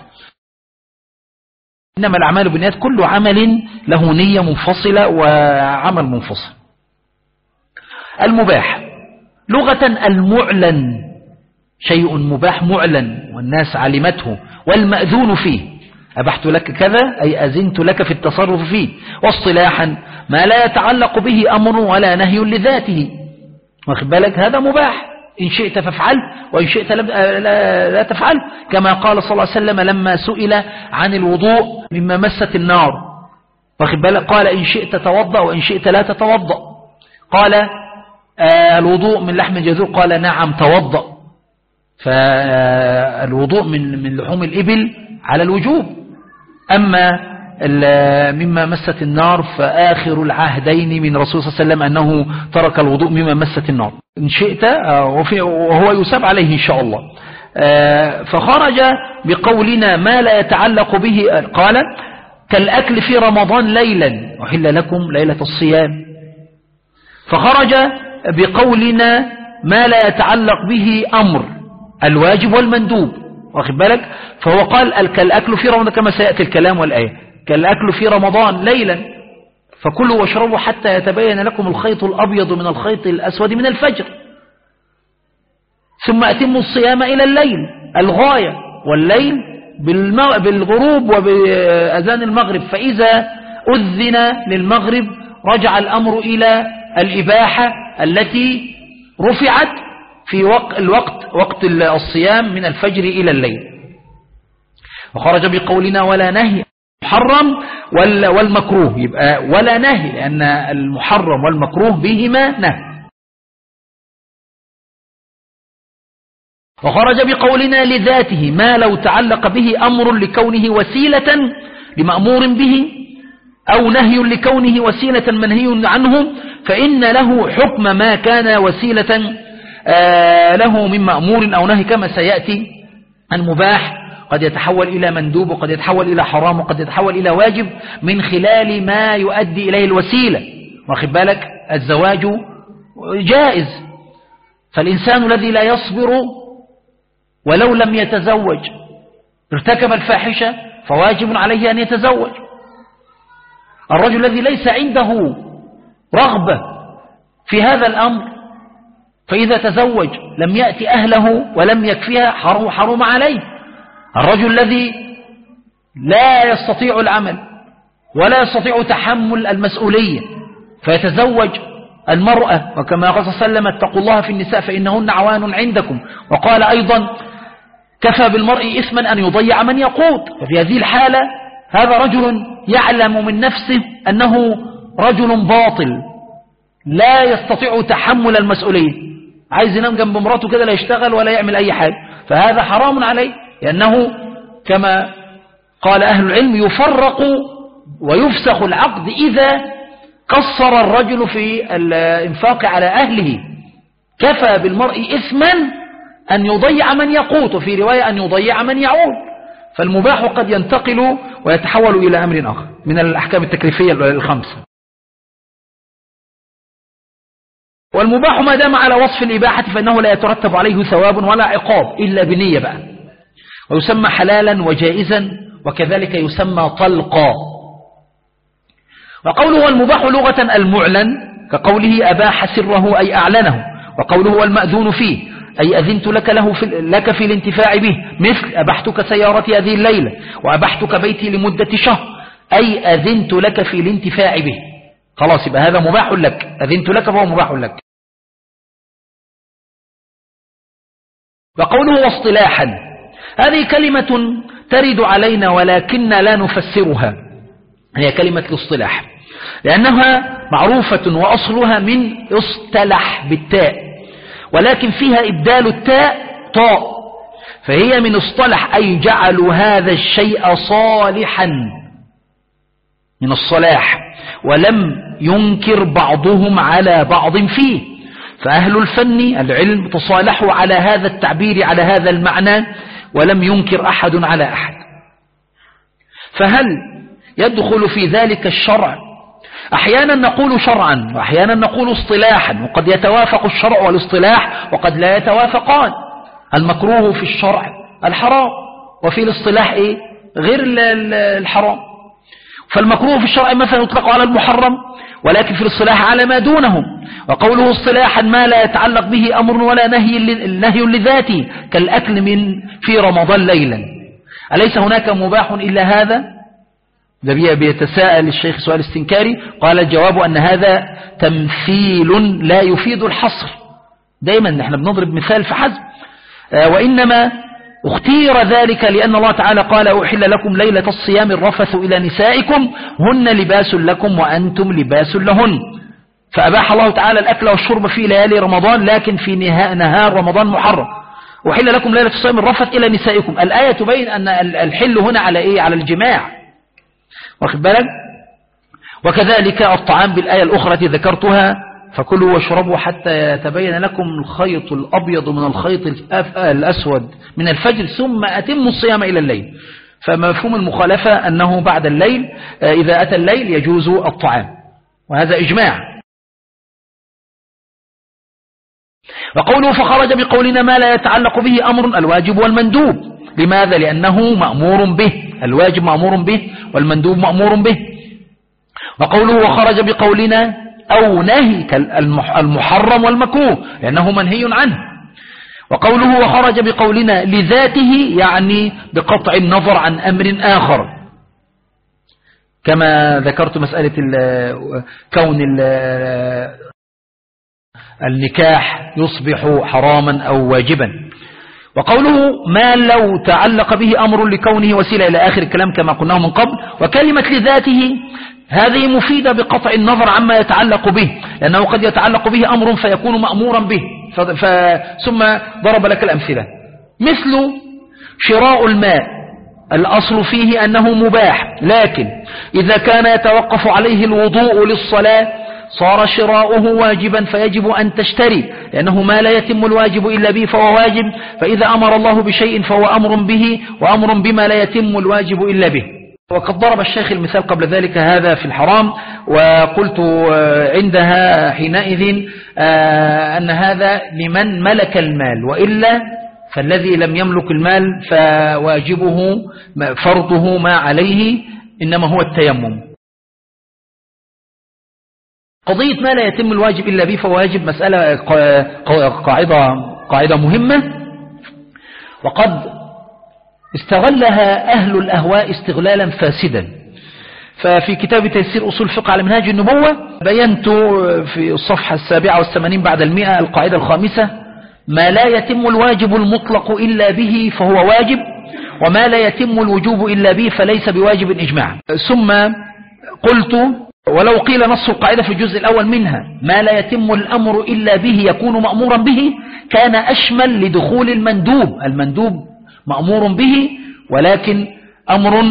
إنما الأعمال بالنيات كل عمل له نية منفصلة وعمل منفصل. المباح لغة المعلن، شيء مباح معلن والناس علمته، والمأذون فيه، أبحت لك كذا أي أذنت لك في التصرف فيه. واصطلاحا ما لا يتعلق به أمر ولا نهي لذاته، واخد بالك؟ هذا مباح، إن شئت فافعل وإن شئت لا تفعل، كما قال صلى الله عليه وسلم لما سئل عن الوضوء مما مست النار، واخد بالك؟ قال إن شئت توضأ وإن شئت لا تتوضأ. قال الوضوء من لحم الجذور، قال نعم توضأ. فالوضوء من لحوم الإبل على الوجوب. أما مما مست النار فآخر العهدين من رسول صلى الله عليه وسلم أنه ترك الوضوء مما مست النار، إن شئت، وهو يساب عليه إن شاء الله. فخرج بقولنا ما لا يتعلق به، قال كالأكل في رمضان ليلا وحل لكم ليلة الصيام. فخرج بقولنا ما لا يتعلق به أمر الواجب والمندوب، واخد بالك؟ فهو قال كالأكل في رمضان كما سيأتي الكلام والآية، كالأكل في رمضان ليلا فكلوا واشربوا حتى يتبين لكم الخيط الأبيض من الخيط الأسود من الفجر. ثم أتموا الصيام إلى الليل، الغاية، والليل بالغروب وبأذان المغرب. فإذا أذن للمغرب رجع الأمر إلى الإباحة التي رفعت في وقت الصيام من الفجر إلى الليل. وخرج بقولنا ولا نهي محرم والمكروه، يبقى ولا نهي لأن المحرم والمكروه بهما نهي. وخرج بقولنا لذاته ما لو تعلق به أمر لكونه وسيلة لمأمور به أو نهي لكونه وسيلة منهي عنه فإن له حكم ما كان وسيلة له من مأمور أو نهي، كما سيأتي. المباح قد يتحول إلى مندوب، وقد يتحول إلى حرام، وقد يتحول إلى واجب من خلال ما يؤدي إليه الوسيلة. واخد بالك؟ الزواج جائز، فالإنسان الذي لا يصبر ولو لم يتزوج ارتكب الفاحشة فواجب عليه أن يتزوج. الرجل الذي ليس عنده رغبة في هذا الأمر فإذا تزوج لم يأتي أهله ولم يكفيها حرم عليه. الرجل الذي لا يستطيع العمل ولا يستطيع تحمل المسؤولية فيتزوج المرأة، وكما قال صلى الله عليه وسلم اتقوا الله في النساء فإنهن عوان عندكم، وقال أيضا كفى بالمرء إثما أن يضيع من يقود. ففي هذه الحالة هذا رجل يعلم من نفسه أنه رجل باطل لا يستطيع تحمل المسؤولية، عايز ينام جنب مراته كده لا يشتغل ولا يعمل أي حاجة، فهذا حرام عليه، لأنه كما قال أهل العلم يفرق ويفسخ العقد إذا قصر الرجل في الإنفاق على أهله. كفى بالمرء إثما أن يضيع من يقوت، وفي رواية أن يضيع من يعود. فالمباح قد ينتقل ويتحول إلى أمر آخر من الأحكام التكليفية الخمسة. والمباح ما دام على وصف الإباحة فإنه لا يترتب عليه ثواب ولا عقاب إلا بنية بقى، ويسمى حلالا وجائزا، وكذلك يسمى طلقا. وقوله المباح لغة المعلن كقوله أباح سره أي أعلنه، وقوله والمأذون فيه أي أذنت لك في الانتفاع به، مثل أبحتك سيارتي هذه الليلة، وأبحتك بيتي لمدة شهر، أي أذنت لك في الانتفاع به. خلاص يبقى هذا مباح لك، أذنت لك فهو مباح لك. وقوله واصطلاحا هذه كلمة ترد علينا ولكن لا نفسرها، هي كلمة الاصطلاح لأنها معروفة وأصلها من اصطلح بالتاء، ولكن فيها إبدال التاء طاء، فهي من اصطلح أي جعلوا هذا الشيء صالحا من الصلاح، ولم ينكر بعضهم على بعض فيه، فأهل الفن العلم تصالحوا على هذا التعبير على هذا المعنى ولم ينكر أحد على أحد. فهل يدخل في ذلك الشرع؟ أحيانا نقول شرعا وأحيانا نقول اصطلاحا، وقد يتوافق الشرع والاصطلاح وقد لا يتوافقان. المكروه في الشرع الحرام، وفي الاصطلاح غير الحرام. فالمكروه في الشرع مثلا يطلق على المحرم، ولكن في الاصطلاح على ما دونه. وقوله اصطلاحا ما لا يتعلق به أمر ولا نهي لذاته كالأكل في رمضان ليلا. أليس هناك مباح إلا هذا؟ ده بيتساءل الشيخ سؤال استنكاري، قال الجواب أن هذا تمثيل لا يفيد الحصر. دايما نحن بنضرب مثال فحسب، وإنما اختير ذلك لأن الله تعالى قال أحل لكم ليلة الصيام الرفث إلى نسائكم هن لباس لكم وأنتم لباس لهن. فأباح الله تعالى الأكل والشرب في ليالي رمضان، لكن في نهار رمضان محرم. أحل لكم ليلة الصيام الرفث إلى نسائكم، الآية تبين أن الحل هنا على على الجماع، واخد بالك. وكذلك الطعام بالآية الأخرى التي ذكرتها فكلوا واشربوا حتى يتبين لكم الخيط الأبيض من الخيط الأسود من الفجر ثم أتموا الصيام إلى الليل. فمفهوم المخالفة أنه بعد الليل إذا أتى الليل يجوز الطعام، وهذا إجماع. وقوله فخرج بقولنا ما لا يتعلق به أمر الواجب والمندوب. لماذا؟ لأنه مأمور به، الواجب مأمور به والمندوب مأمور به. وقوله وخرج بقولنا أو نهي المحرم والمكروه لأنه منهي عنه. وقوله وخرج بقولنا لذاته يعني بقطع النظر عن أمر آخر، كما ذكرت مسألة كون النكاح يصبح حراما أو واجبا. وقوله ما لو تعلق به أمر لكونه وسيلة إلى آخر الكلام كما قلناه من قبل. وكلمة لذاته هذه مفيدة بقطع النظر عما يتعلق به، لأنه قد يتعلق به أمر فيكون مأمورا به، ثم ضرب لك الأمثلة مثل شراء الماء، الأصل فيه أنه مباح، لكن إذا كان يتوقف عليه الوضوء للصلاة صار شراؤه واجبا فيجب أن تشتري، لأنه ما لا يتم الواجب إلا به فهو واجب، فإذا أمر الله بشيء فهو أمر به، وأمر بما لا يتم الواجب إلا به. وقد ضرب الشيخ المثال قبل ذلك هذا في الحرام، وقلت عندها حينئذ أن هذا لمن ملك المال، وإلا فالذي لم يملك المال فواجبه فرضه ما عليه إنما هو التيمم. قضية ما لا يتم الواجب إلا به فواجب مسألة قاعدة مهمة، وقد استغلها أهل الأهواء استغلالا فاسدا. ففي كتاب تيسير أصول الفقه على منهاج النبوة بينت في الصفحة 87 بعد 100 القاعدة الخامسة: ما لا يتم الواجب المطلق إلا به فهو واجب، وما لا يتم الوجوب إلا به فليس بواجب إجماعا. ثم قلت ولو قيل نص القاعدة في الجزء الأول منها ما لا يتم الأمر إلا به يكون مأمورا به كان أشمل لدخول المندوب مأمور به، ولكن أمر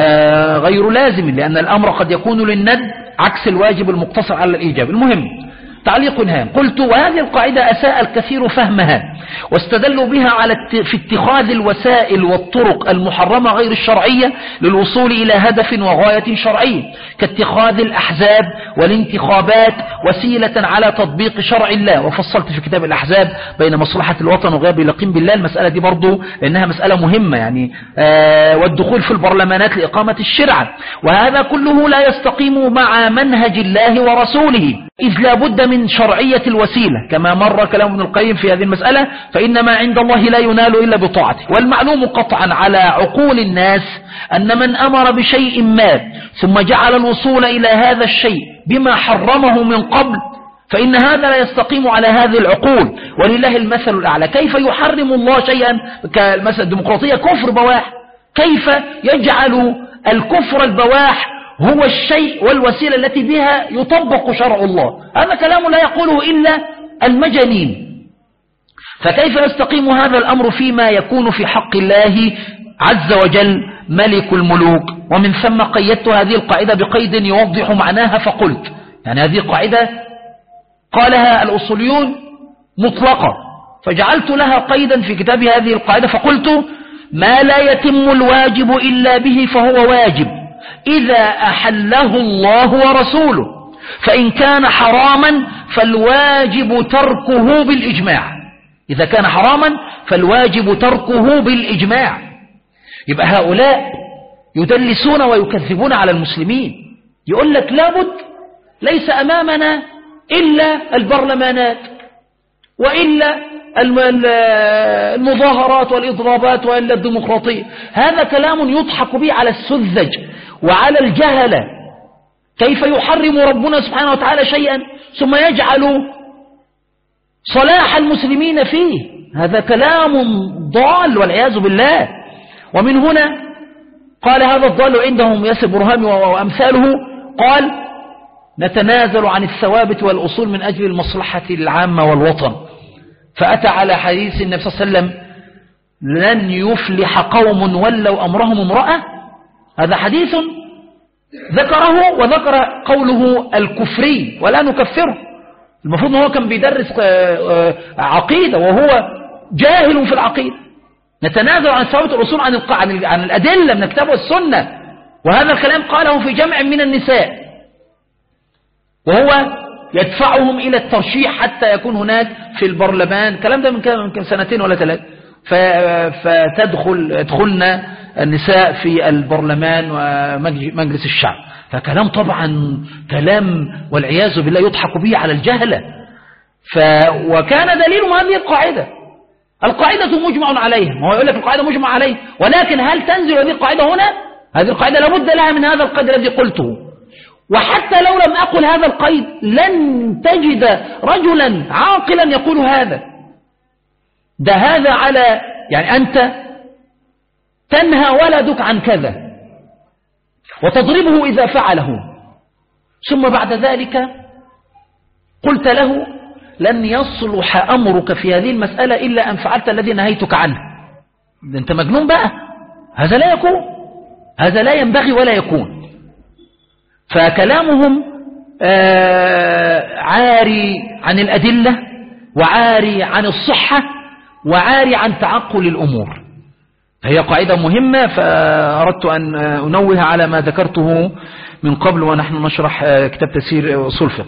غير لازم، لأن الأمر قد يكون للند عكس الواجب المقتصر على الإيجاب. المهم تعليق هام. قلت وهذه القاعدة أساء الكثير فهمها واستدلوا بها على في اتخاذ الوسائل والطرق المحرمة غير الشرعية للوصول إلى هدف وغاية شرعية، كاتخاذ الأحزاب والانتخابات وسيلة على تطبيق شرع الله. وفصلت في كتاب الأحزاب بين مصلحة الوطن وغياب اليقين بالله، المسألة دي برضو لأنها مسألة مهمة يعني، والدخول في البرلمانات لإقامة الشرع، وهذا كله لا يستقيم مع منهج الله ورسوله، إذ لا بد من شرعية الوسيلة كما مر كلام ابن القيم في هذه المسألة، فإنما عند الله لا ينال إلا بطاعته. والمعلوم قطعا على عقول الناس أن من أمر بشيء ما ثم جعل الوصول إلى هذا الشيء بما حرمه من قبل فإن هذا لا يستقيم على هذه العقول، ولله المثل الأعلى. كيف يحرم الله شيئا كمثل الديمقراطية كفر بواح؟ كيف يجعل الكفر البواح هو الشيء والوسيلة التي بها يطبق شرع الله؟ هذا كلام لا يقوله إلا المجانين. فكيف يستقيم هذا الأمر فيما يكون في حق الله عز وجل ملك الملوك؟ ومن ثم قيدت هذه القاعدة بقيد يوضح معناها، فقلت يعني هذه قاعدة قالها الأصوليون مطلقة، فجعلت لها قيدا في كتاب هذه القاعدة فقلت ما لا يتم الواجب إلا به فهو واجب إذا أحله الله ورسوله، فإن كان حراما فالواجب تركه بالإجماع. إذا كان حراما فالواجب تركه بالإجماع. يبقى هؤلاء يدلسون ويكذبون على المسلمين، يقول لك لابد ليس أمامنا إلا البرلمانات وإلا المظاهرات والإضرابات وإلا الديمقراطية. هذا كلام يضحك به على السذج وعلى الجهلة. كيف يحرم ربنا سبحانه وتعالى شيئا ثم يجعل صلاح المسلمين فيه؟ هذا كلام ضال والعياذ بالله. ومن هنا قال هذا الضال عندهم ياسر برهامي وأمثاله، قال نتنازل عن الثوابت والأصول من أجل المصلحة العامة والوطن، فأتى على حديث النبي صلى الله عليه وسلم لن يفلح قوم ولوا أمرهم امرأة. هذا حديث ذكره وذكر قوله الكفري ولا نكفره. المفروض هو كان بيدرس عقيدة وهو جاهل في العقيدة. نتنازل عن الثوابت والأصول عن الأدلة من الكتاب والسنة، وهذا الكلام قاله في جمع من النساء، وهو يدفعهم إلى الترشيح حتى يكون هناك في البرلمان. الكلام ده من سنتين ولا 3، فتدخلنا النساء في البرلمان ومجلس الشعب. فكلام طبعا كلام والعياذ بالله يضحك به على الجهلة. وكان دليل هذه القاعدة القاعدة مجمع عليها، ما هو يقول لك القاعدة مجمع عليها، ولكن هل تنزل هذه القاعدة هنا؟ هذه القاعدة لابد لها من هذا القيد الذي قلته. وحتى لو لم أقل هذا القيد لن تجد رجلا عاقلا يقول هذا. ده هذا على يعني أنت تنهى ولدك عن كذا وتضربه إذا فعله، ثم بعد ذلك قلت له لن يصلح أمرك في هذه المسألة إلا أن فعلت الذي نهيتك عنه. أنت مجنون بقى، هذا لا يكون، هذا لا ينبغي ولا يكون. فكلامهم عاري عن الأدلة وعاري عن الصحة وعاري عن تعقل الأمور. هي قاعدة مهمة، فأردت أن أنوه على ما ذكرته من قبل ونحن نشرح كتاب تفسير أصول الفقه.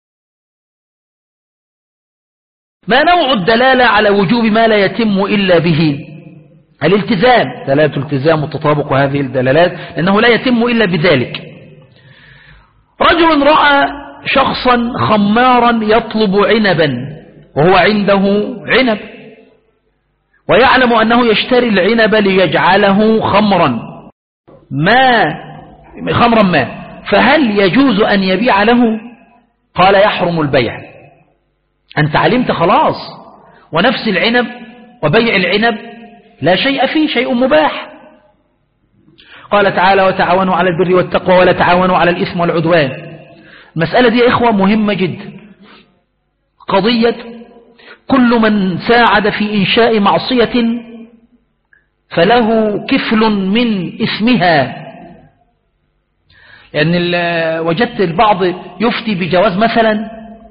ما نوع الدلالة على وجوب ما لا يتم إلا به؟ الالتزام، دلالة الالتزام والتطابق وهذه الدلالات، لأنه لا يتم إلا بذلك. رجل رأى شخصا خمارا يطلب عنبا وهو عنده عنب، ويعلم أنه يشتري العنب ليجعله خمرا ما، فهل يجوز أن يبيع له؟ قال يحرم البيع. أنت علمت خلاص، ونفس العنب وبيع العنب لا شيء فيه، شيء مباح. قال تعالى وتعاونوا على البر والتقوى ولا تعاونوا على الإثم والعدوان. المسألة دي يا إخوة مهمة جدا، قضية كل من ساعد في إنشاء معصية فله كفل من إثمها. يعني وجدت البعض يفتي بجواز مثلا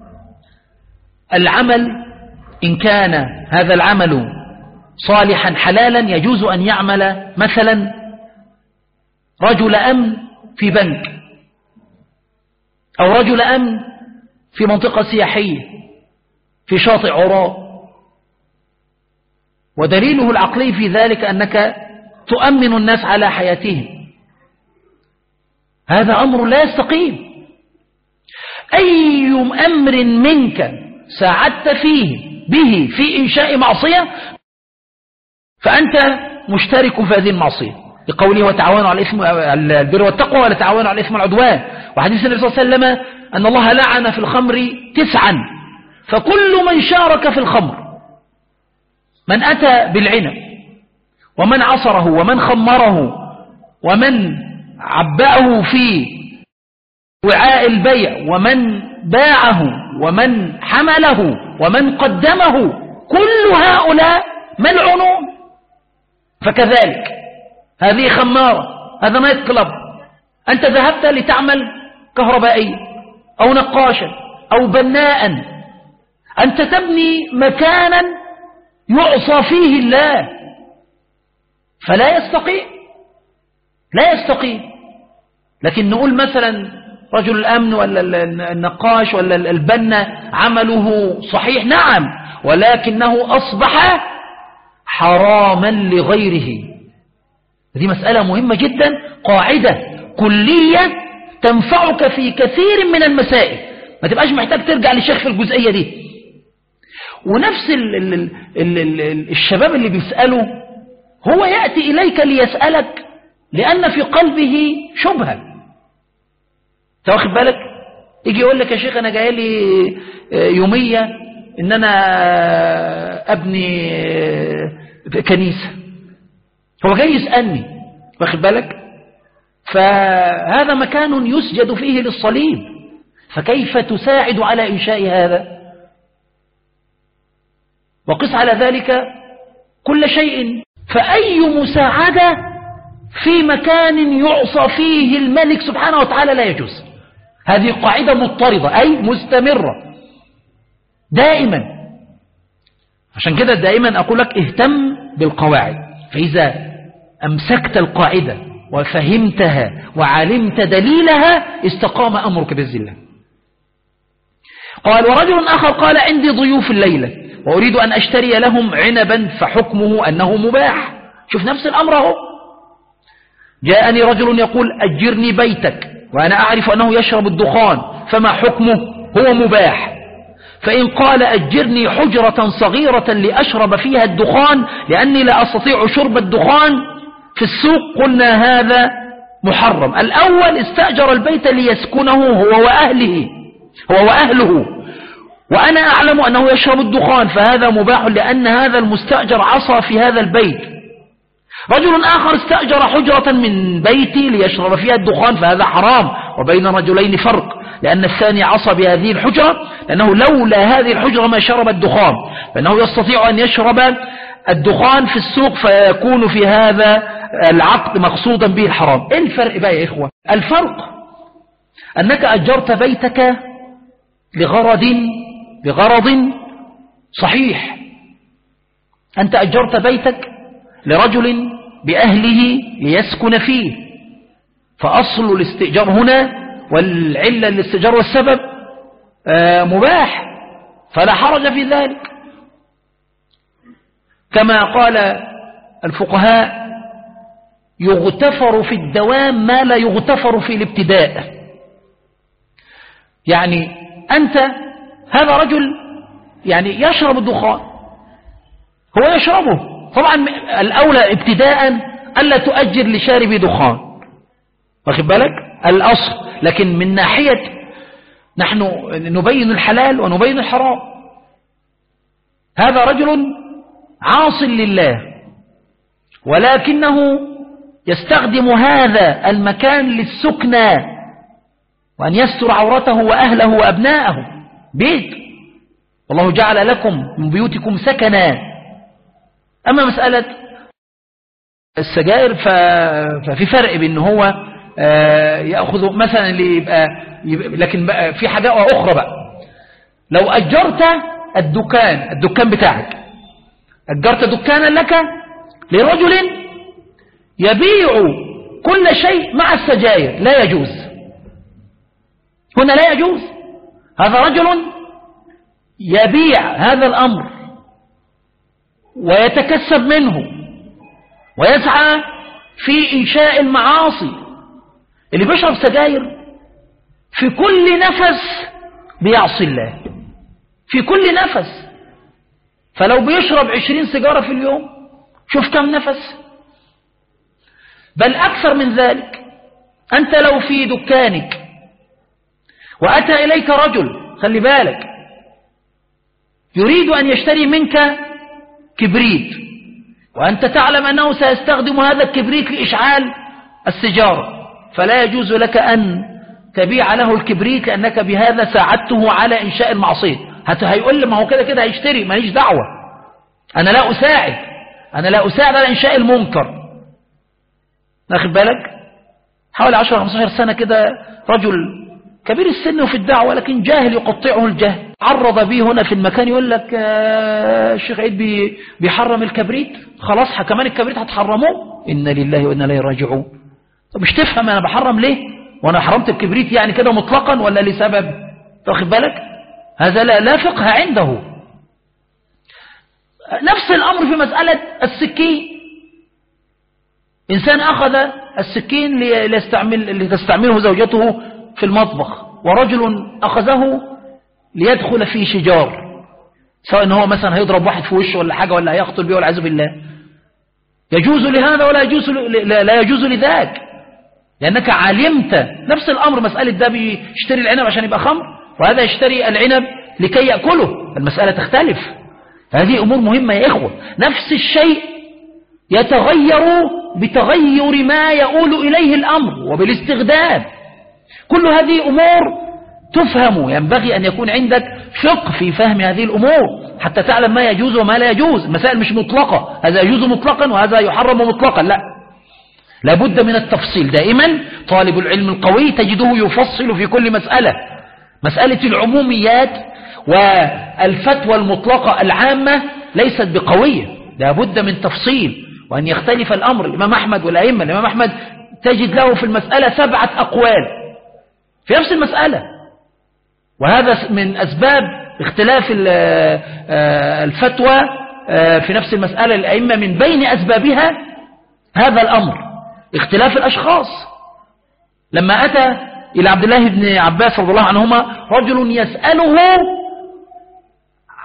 العمل، إن كان هذا العمل صالحا حلالا يجوز أن يعمل مثلا رجل أمن في بنك، أو رجل أمن في منطقة سياحية في شاطئ عراء، ودليله العقلي في ذلك أنك تؤمن الناس على حياتهم. هذا أمر لا يستقيم. أي أمر منك ساعدت فيه به في إنشاء معصية فأنت مشترك في هذه المعصية، لقوله وتعاونوا على البر والتقوى ولا تعاونوا على الإثم والعدوان. وحديث النبي صلى الله عليه وسلم أن الله لعن في الخمر 9، فكل من شارك في الخمر، من أتى بالعنب ومن عصره ومن خمره ومن عبأه في وعاء البيع ومن باعه ومن حمله ومن قدمه، كل هؤلاء ملعونون. فكذلك هذه خمارة، هذا نايت كلاب، أنت ذهبت لتعمل كهربائيا أو نقاشا أو بناء، أنت تبني مكانا يعصى فيه الله، فلا يستقيم، لا يستقيم. لكن نقول مثلا رجل الأمن ولا النقاش ولا البنا عمله صحيح، نعم، ولكنه أصبح حراما لغيره. هذه مسألة مهمة جدا، قاعدة كلية تنفعك في كثير من المسائل، ما تبقاش محتاج ترجع للشيخ في الجزئية دي. ونفس الشباب اللي بيسأله هو يأتي إليك ليسألك لأن في قلبه شبهة، تاخد بالك؟ يجي يقول لك يا شيخ أنا جاي لي يومية إن أنا أبني كنيسة، هو جاي يسألني، واخد بالك؟ فهذا مكان يسجد فيه للصليب، فكيف تساعد على إنشاء هذا؟ وقس على ذلك كل شيء. فأي مساعدة في مكان يعصى فيه الملك سبحانه وتعالى لا يجوز. هذه قاعدة مضطردة، أي مستمرة دائما. عشان كده دائما أقول لك اهتم بالقواعد، فإذا أمسكت القاعدة وفهمتها وعلمت دليلها استقام أمرك بإذن الله. قال ورجل آخر قال عندي ضيوف الليلة وأريد أن أشتري لهم عنبا فحكمه أنه مباح. شوف نفس الأمر اهو. جاءني رجل يقول أجرني بيتك وأنا أعرف أنه يشرب الدخان فما حكمه؟ هو مباح. فإن قال أجرني حجرة صغيرة لأشرب فيها الدخان لأني لا أستطيع شرب الدخان في السوق، قلنا هذا محرم. الأول استأجر البيت ليسكنه هو وأهله، وأنا أعلم أنه يشرب الدخان، فهذا مباح لأن هذا المستأجر عصى في هذا البيت. رجل آخر استأجر حجرة من بيتي ليشرب فيها الدخان، فهذا حرام، وبين رجلين فرق، لأن الثاني عصى بهذه الحجرة، لأنه لولا هذه الحجرة ما شرب الدخان، فإنه يستطيع أن يشرب الدخان في السوق، فيكون في هذا العقد مقصودا به الحرام. إيه الفرق بقى يا إخوة؟ الفرق أنك أجرت بيتك لغرض صحيح. أنت أجرت بيتك لرجل بأهله ليسكن فيه، فأصل الاستئجار هنا والعلة الاستئجار والسبب مباح، فلا حرج في ذلك. كما قال الفقهاء يغتفر في الدوام ما لا يغتفر في الابتداء. يعني أنت هذا رجل يعني يشرب الدخان، هو يشربه، طبعا الأولى ابتداء ألا تؤجر لشارب دخان، واخد بالك الأصل، لكن من ناحية نحن نبين الحلال ونبين الحرام. هذا رجل عاص لله، ولكنه يستخدم هذا المكان للسكنى وأن يستر عورته وأهله وأبناءه، بيت والله جعل لكم من بيوتكم سكنا. أما مسألة السجائر ففي فرق بين هو يأخذ مثلا اللي يبقى لكن بقى في حاجة أخرى بقى. لو أجرت الدكان بتاعك، أجرت دكانا لك لرجل يبيع كل شيء مع السجائر، لا يجوز هنا، لا يجوز. هذا رجل يبيع هذا الأمر ويتكسب منه ويسعى في إنشاء المعاصي. اللي بيشرب سجاير في كل نفس بيعصي الله، في كل نفس. فلو بيشرب 20 سيجارة في اليوم شوف كم نفس، بل أكثر من ذلك. أنت لو في دكانك وأتى إليك رجل، خلي بالك، يريد أن يشتري منك كبريت، وأنت تعلم أنه سيستخدم هذا الكبريت لإشعال السيجارة، فلا يجوز لك أن تبيع له الكبريت، لأنك بهذا ساعدته على إنشاء المعصية. هيقول لي ما هو كده هيشتري، ماليش دعوة، أنا لا أساعد على إنشاء المنكر. ناخد بالك؟ حوالي 10-15 سنة كده رجل كبير السن وفي الدعوة لكن جاهل يقطعه الجهل، عرض به هنا في المكان، يقول لك الشيخ عيد بيحرم الكبريت، خلاص كمان الكبريت هتحرموه، إنا لله وإنا إليه راجعون. طب مش تفهم أنا بحرم ليه؟ وأنا حرمت الكبريت يعني كده مطلقا ولا لسبب؟ واخد بالك؟ هذا لا فقه عنده. نفس الأمر في مسألة السكين. إنسان أخذ السكين لتستعمله زوجته في المطبخ، ورجل أخذه ليدخل في شجار، سواء إن هو مثلا هيضرب واحد في وشه ولا حاجة، ولا هيقتل به والعياذ بالله. يجوز لهذا ولا يجوز لا يجوز لذاك، لأنك علمت. نفس الأمر مسألة ده بيشتري العنب عشان يبقى خمر، وهذا يشتري العنب لكي يأكله، المسألة تختلف. هذه أمور مهمة يا إخوة. نفس الشيء يتغير بتغير ما يؤول إليه الأمر وبالاستخدام. كل هذه أمور تفهم، ينبغي أن يكون عندك فقه في فهم هذه الأمور حتى تعلم ما يجوز وما لا يجوز. المسائل مش مطلقة، هذا يجوز مطلقا وهذا يحرم مطلقا، لا، لابد من التفصيل. دائما طالب العلم القوي تجده يفصل في كل مسألة. مسألة العموميات والفتوى المطلقة العامة ليست بقوية، لابد من تفصيل وأن يختلف الأمر. الإمام أحمد والأئمة، الإمام أحمد تجد له في المسألة 7 أقوال في نفس المسألة، وهذا من أسباب اختلاف الفتوى في نفس المسألة الأئمة، من بين أسبابها هذا الأمر اختلاف الأشخاص. لما أتى إلى عبد الله بن عباس رضي الله عنهما رجل يسأله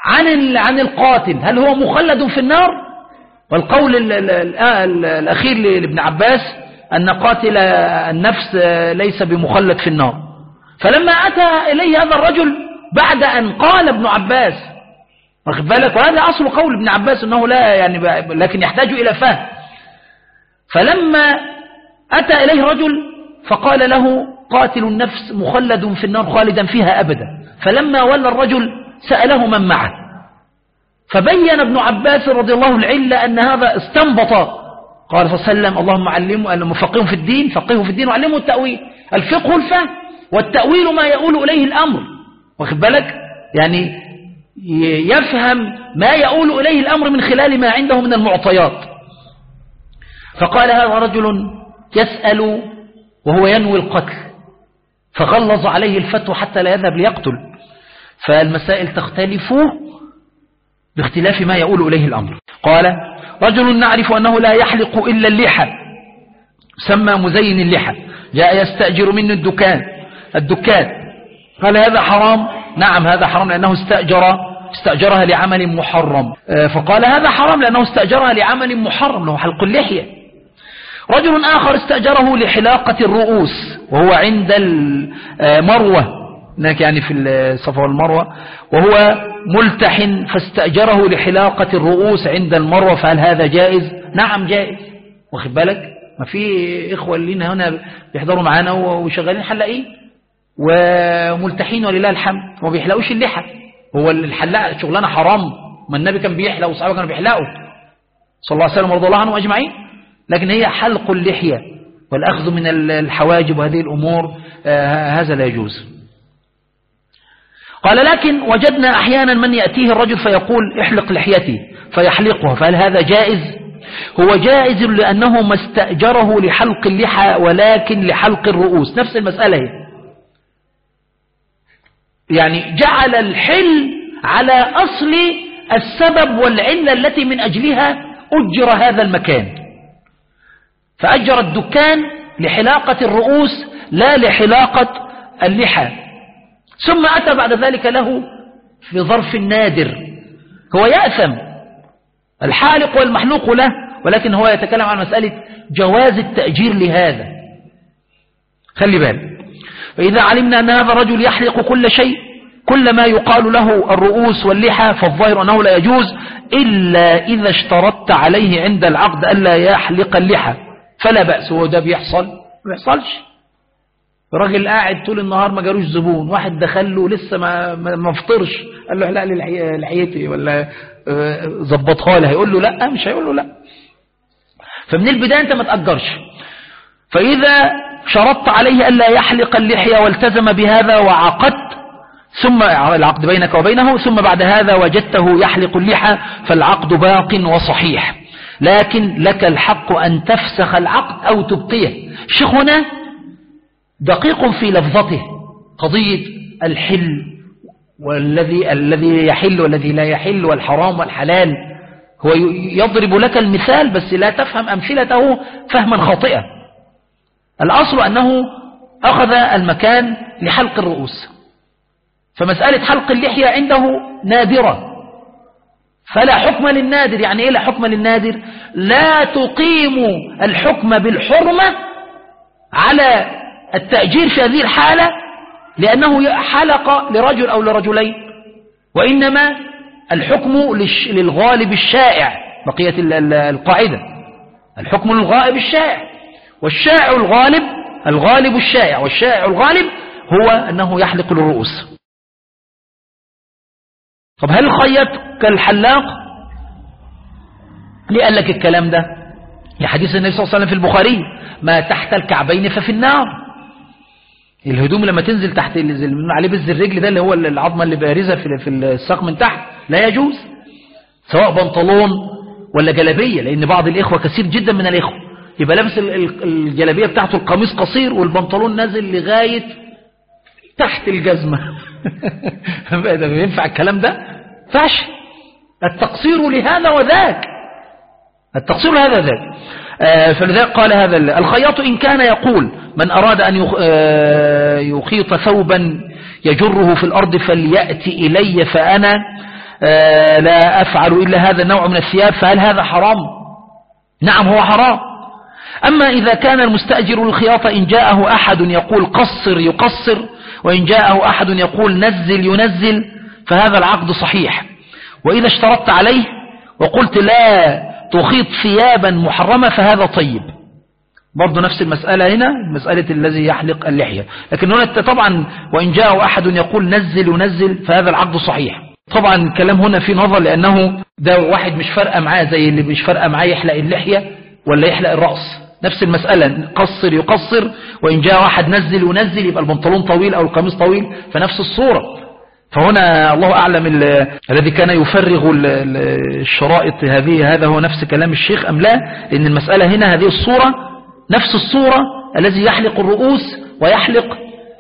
عن القاتل هل هو مخلد في النار؟ والقول الأخير لابن عباس أن قاتل النفس ليس بمخلد في النار. فلما أتى إليه هذا الرجل بعد أن قال ابن عباس، واخد بالك، وهذا أصل قول ابن عباس أنه لا يعني لكن يحتاج إلى فهم. فلما أتى إليه رجل فقال له قاتل النفس مخلد في النار خالدا فيها أبدا. فلما ولى الرجل سأله من معه، فبين ابن عباس رضي الله العلة أن هذا استنبط. قال صلى الله عليه وسلم اللهم علمه فقهه في الدين، فقهه في الدين وعلمه التأويل. الفقه الفهم، والتأويل ما يؤول إليه الأمر، واخد بالك، يعني يفهم ما يؤول إليه الأمر من خلال ما عنده من المعطيات. فقال هذا رجل يسأل وهو ينوي القتل، فغلظ عليه الفتوى حتى لا يذهب ليقتل. فالمسائل تختلف باختلاف ما يؤول إليه الأمر. قال رجل نعرف أنه لا يحلق إلا اللحى، سمى مزين اللحى، جاء يستأجر منه الدكان. قال هذا حرام؟ نعم هذا حرام لأنه استأجرها لعمل محرم. فقال هذا حرام لأنه استأجرها لعمل محرم له حلق اللحية. رجل آخر استأجره لحلاقة الرؤوس وهو عند المروة، هناك يعني في الصفا والمروة، وهو ملتحن فاستأجره لحلاقة الرؤوس عند المروة. فهل هذا جائز؟ نعم جائز، واخد بالك. ما في إخوة لنا هنا بيحضروا معانا وشغالين حلاقين وملتحين ولله الحمد، وما بيحلقوش اللحى. هو الحلاق شغلانة حرام، ما النبي كان بيحلق وصحابه كانوا بيحلقوا صلى الله عليه وسلم ورضي الله عنهم أجمعين. لكن هي حلق اللحية والأخذ من الحواجب وهذه الأمور هذا لا يجوز. قال لكن وجدنا أحيانا من يأتيه الرجل فيقول احلق لحيتي فيحلقها، فهل هذا جائز؟ هو جائز لأنه ما استأجره لحلق اللحى ولكن لحلق الرؤوس، نفس المسألة هي. يعني جعل الحل على أصل السبب والعلة التي من أجلها أجر هذا المكان، فأجر الدكان لحلاقة الرؤوس لا لحلاقة اللحى. ثم أتى بعد ذلك له في ظرف نادر، هو يأثم الحالق والمحلوق له، ولكن هو يتكلم عن مسألة جواز التأجير لهذا. خلي بالك، فإذا علمنا أن هذا الرجل يحلق كل شيء، كل ما يقال له الرؤوس واللحى، فالظاهر أنه لا يجوز إلا إذا اشترطت عليه عند العقد ألا يحلق اللحى، فلا بأس. هو ده بيحصل؟ ما بيحصلش. راجل قاعد طول النهار ما جاروش زبون، واحد دخل له لسه ما فطرش، قال له احلق لي لحيتي ولا ظبطها لي، هيقول له لا؟ مش هيقول له لا. فمن البداية انت ما تأجرش. فإذا شرطت عليه ألا يحلق اللحية والتزم بهذا وعقدت، ثم العقد بينك وبينه، ثم بعد هذا وجدته يحلق اللحى، فالعقد باق وصحيح، لكن لك الحق أن تفسخ العقد أو تبقيه. الشيخ هنا دقيق في لفظته، قضية الحل والذي يحل والذي لا يحل والحرام والحلال. هو يضرب لك المثال بس لا تفهم أمثلته فهما خاطئا. الأصل أنه أخذ المكان لحلق الرؤوس، فمسألة حلق اللحية عنده نادرة، فلا حكم للنادر. يعني إيه لا حكم للنادر؟ لا تقيم الحكم بالحرمة على التأجير في هذه الحالة لأنه حلق لرجل أو لرجلين، وإنما الحكم للغالب الشائع. بقية القاعدة الحكم للغائب الشائع، والشائع الغالب الشائع، والشائع الغالب هو أنه يحلق للرؤوس. طب هل خيط كالحلاق؟ ليه قال لك الكلام ده؟ لحديث النبي صلى الله عليه وسلم في البخاري: ما تحت الكعبين ففي النار. الهدوم لما تنزل تحت من عليه بز الرجل ده اللي هو العظمة اللي بارزة في الساق من تحت لا يجوز، سواء بنطلون ولا جلابية. لأن بعض الإخوة كثير جدا من الإخوة يبقى لابس الجلابية بتاعته القميص قصير والبنطلون نازل لغاية تحت الجزمة. ده ينفع الكلام ده؟ فاش التقصير لهذا وذاك، التقصير لهذا وذاك. فلذلك قال هذا الخياط إن كان يقول: من أراد أن يخيط ثوبا يجره في الأرض فليأتي إلي فأنا لا أفعل إلا هذا النوع من الثياب، فهل هذا حرام؟ نعم هو حرام. أما إذا كان المستأجر للخياطة إن جاءه أحد يقول قصر يقصر، وإن جاءه أحد يقول نزل ينزل، فهذا العقد صحيح. وإذا اشترطت عليه وقلت لا تخيط ثيابا محرمة فهذا طيب. برضو نفس المسألة هنا، مسألة الذي يحلق اللحية. لكن هنا طبعا وإن جاءه أحد يقول نزل ينزل فهذا العقد صحيح. طبعا الكلام هنا في نظر، لأنه ده واحد مش فارقة معاه زي اللي مش فارقة معاه يحلق اللحية ولا يحلق الرأس، نفس المسألة، قصر يقصر، وإن جاء واحد نزل ينزل يبقى البنطلون طويل أو القميص طويل، فنفس الصورة. فهنا الله أعلم الذي كان يفرغ الشرائط هذا هو نفس كلام الشيخ أم لا، لأن المسألة هنا هذه الصورة نفس الصورة الذي يحلق الرؤوس ويحلق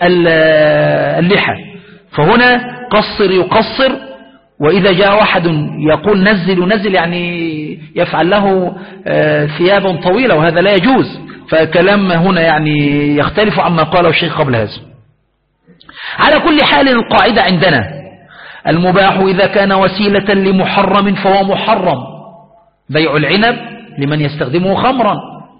اللحى. فهنا قصر يقصر، وإذا جاء واحد يقول نزل ينزل يعني يفعل له ثيابا طويلة، وهذا لا يجوز. فكلام هنا يعني يختلف عما قاله الشيخ قبل هذا. على كل حال القاعدة عندنا المباح إذا كان وسيلة لمحرم فهو محرم. بيع العنب لمن يستخدمه خمرا،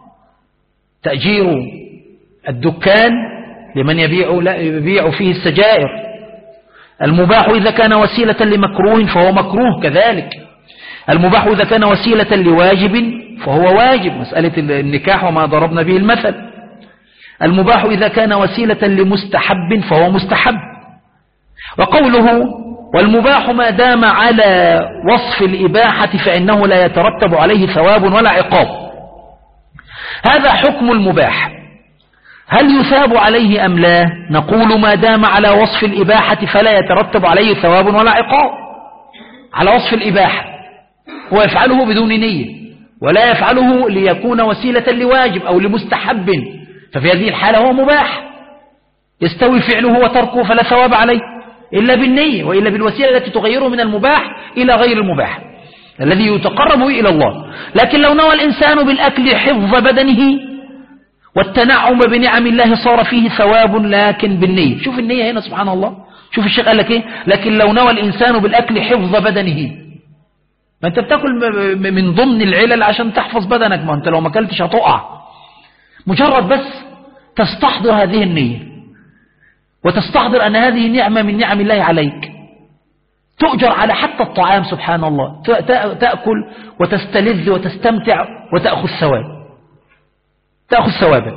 تأجير الدكان لمن يبيع فيه السجائر. المباح إذا كان وسيلة لمكروه فهو مكروه كذلك. المباح إذا كان وسيلة لواجب فهو واجب، مسألة النكاح وما ضربنا به المثل. المباح إذا كان وسيلة لمستحب فهو مستحب. وقوله والمباح ما دام على وصف الإباحة فإنه لا يترتب عليه ثواب ولا عقاب. هذا حكم المباح، هل يثاب عليه أم لا؟ نقول ما دام على وصف الإباحة فلا يترتب عليه ثواب ولا عقاب. على وصف الإباحة هو يفعله بدون نية، ولا يفعله ليكون وسيلة لواجب أو لمستحب، ففي هذه الحالة هو مباح يستوي فعله وتركه، فلا ثواب عليه إلا بالنية وإلا بالوسيلة التي تغيره من المباح إلى غير المباح الذي يتقرب إلى الله. لكن لو نوى الإنسان بالأكل حفظ بدنه والتنعم بنعم الله صار فيه ثواب لكن بالنية. شوف النية هنا سبحان الله، شوف الشيخ قال لك إيه، لكن لو نوى الإنسان بالأكل حفظ بدنه. ما أنت بتأكل من ضمن العلل عشان تحفظ بدنك، ما أنت لو ما أكلتش هتقع. مجرد بس تستحضر هذه النية وتستحضر أن هذه نعمة من نعم الله عليك، تؤجر على حتى الطعام سبحان الله، تأكل وتستلذ وتستمتع وتأخذ ثواب، تأخذ ثوابا.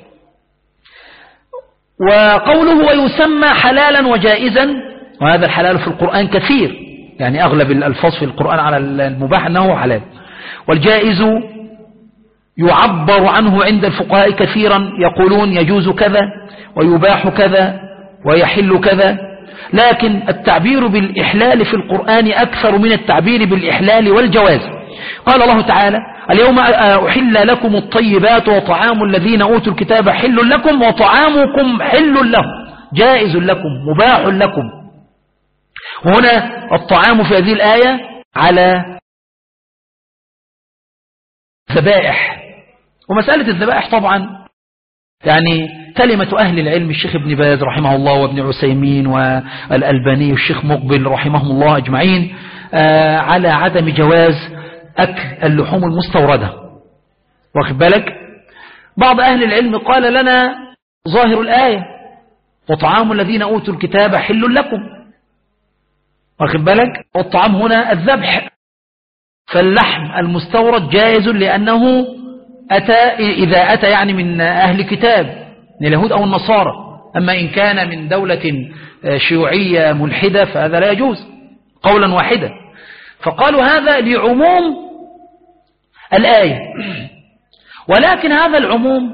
وقوله ويسمى حلالا وجائزا، وهذا الحلال في القرآن كثير، يعني أغلب الألفاظ في القرآن على المباح أنه حلال. والجائز يعبر عنه عند الفقهاء كثيرا، يقولون يجوز كذا ويباح كذا ويحل كذا، لكن التعبير بالإحلال في القرآن أكثر من التعبير بالإحلال والجواز. قال الله تعالى اليوم أحل لكم الطيبات وطعام الذين أوتوا الكتاب حل لكم وطعامكم حل لهم جائز لكم مباح لكم. وهنا الطعام في هذه الآية على ذبائح. ومسألة الذبائح طبعا يعني كلمة أهل العلم، الشيخ ابن باز رحمه الله وابن عثيمين والألباني والشيخ مقبل رحمهم الله أجمعين على عدم جواز أكل اللحوم المستوردة. واخد بالك؟ بعض أهل العلم قال لنا ظاهر الآية وطعام الذين أوتوا الكتاب حل لكم، واخد بالك؟ والطعام هنا الذبح، فاللحم المستورد جائز لأنه إذا أتى يعني من أهل كتاب من اليهود أو النصارى. أما إن كان من دولة شيوعية ملحدة فهذا لا يجوز قولا واحدا. فقالوا هذا لعموم الآية، ولكن هذا العموم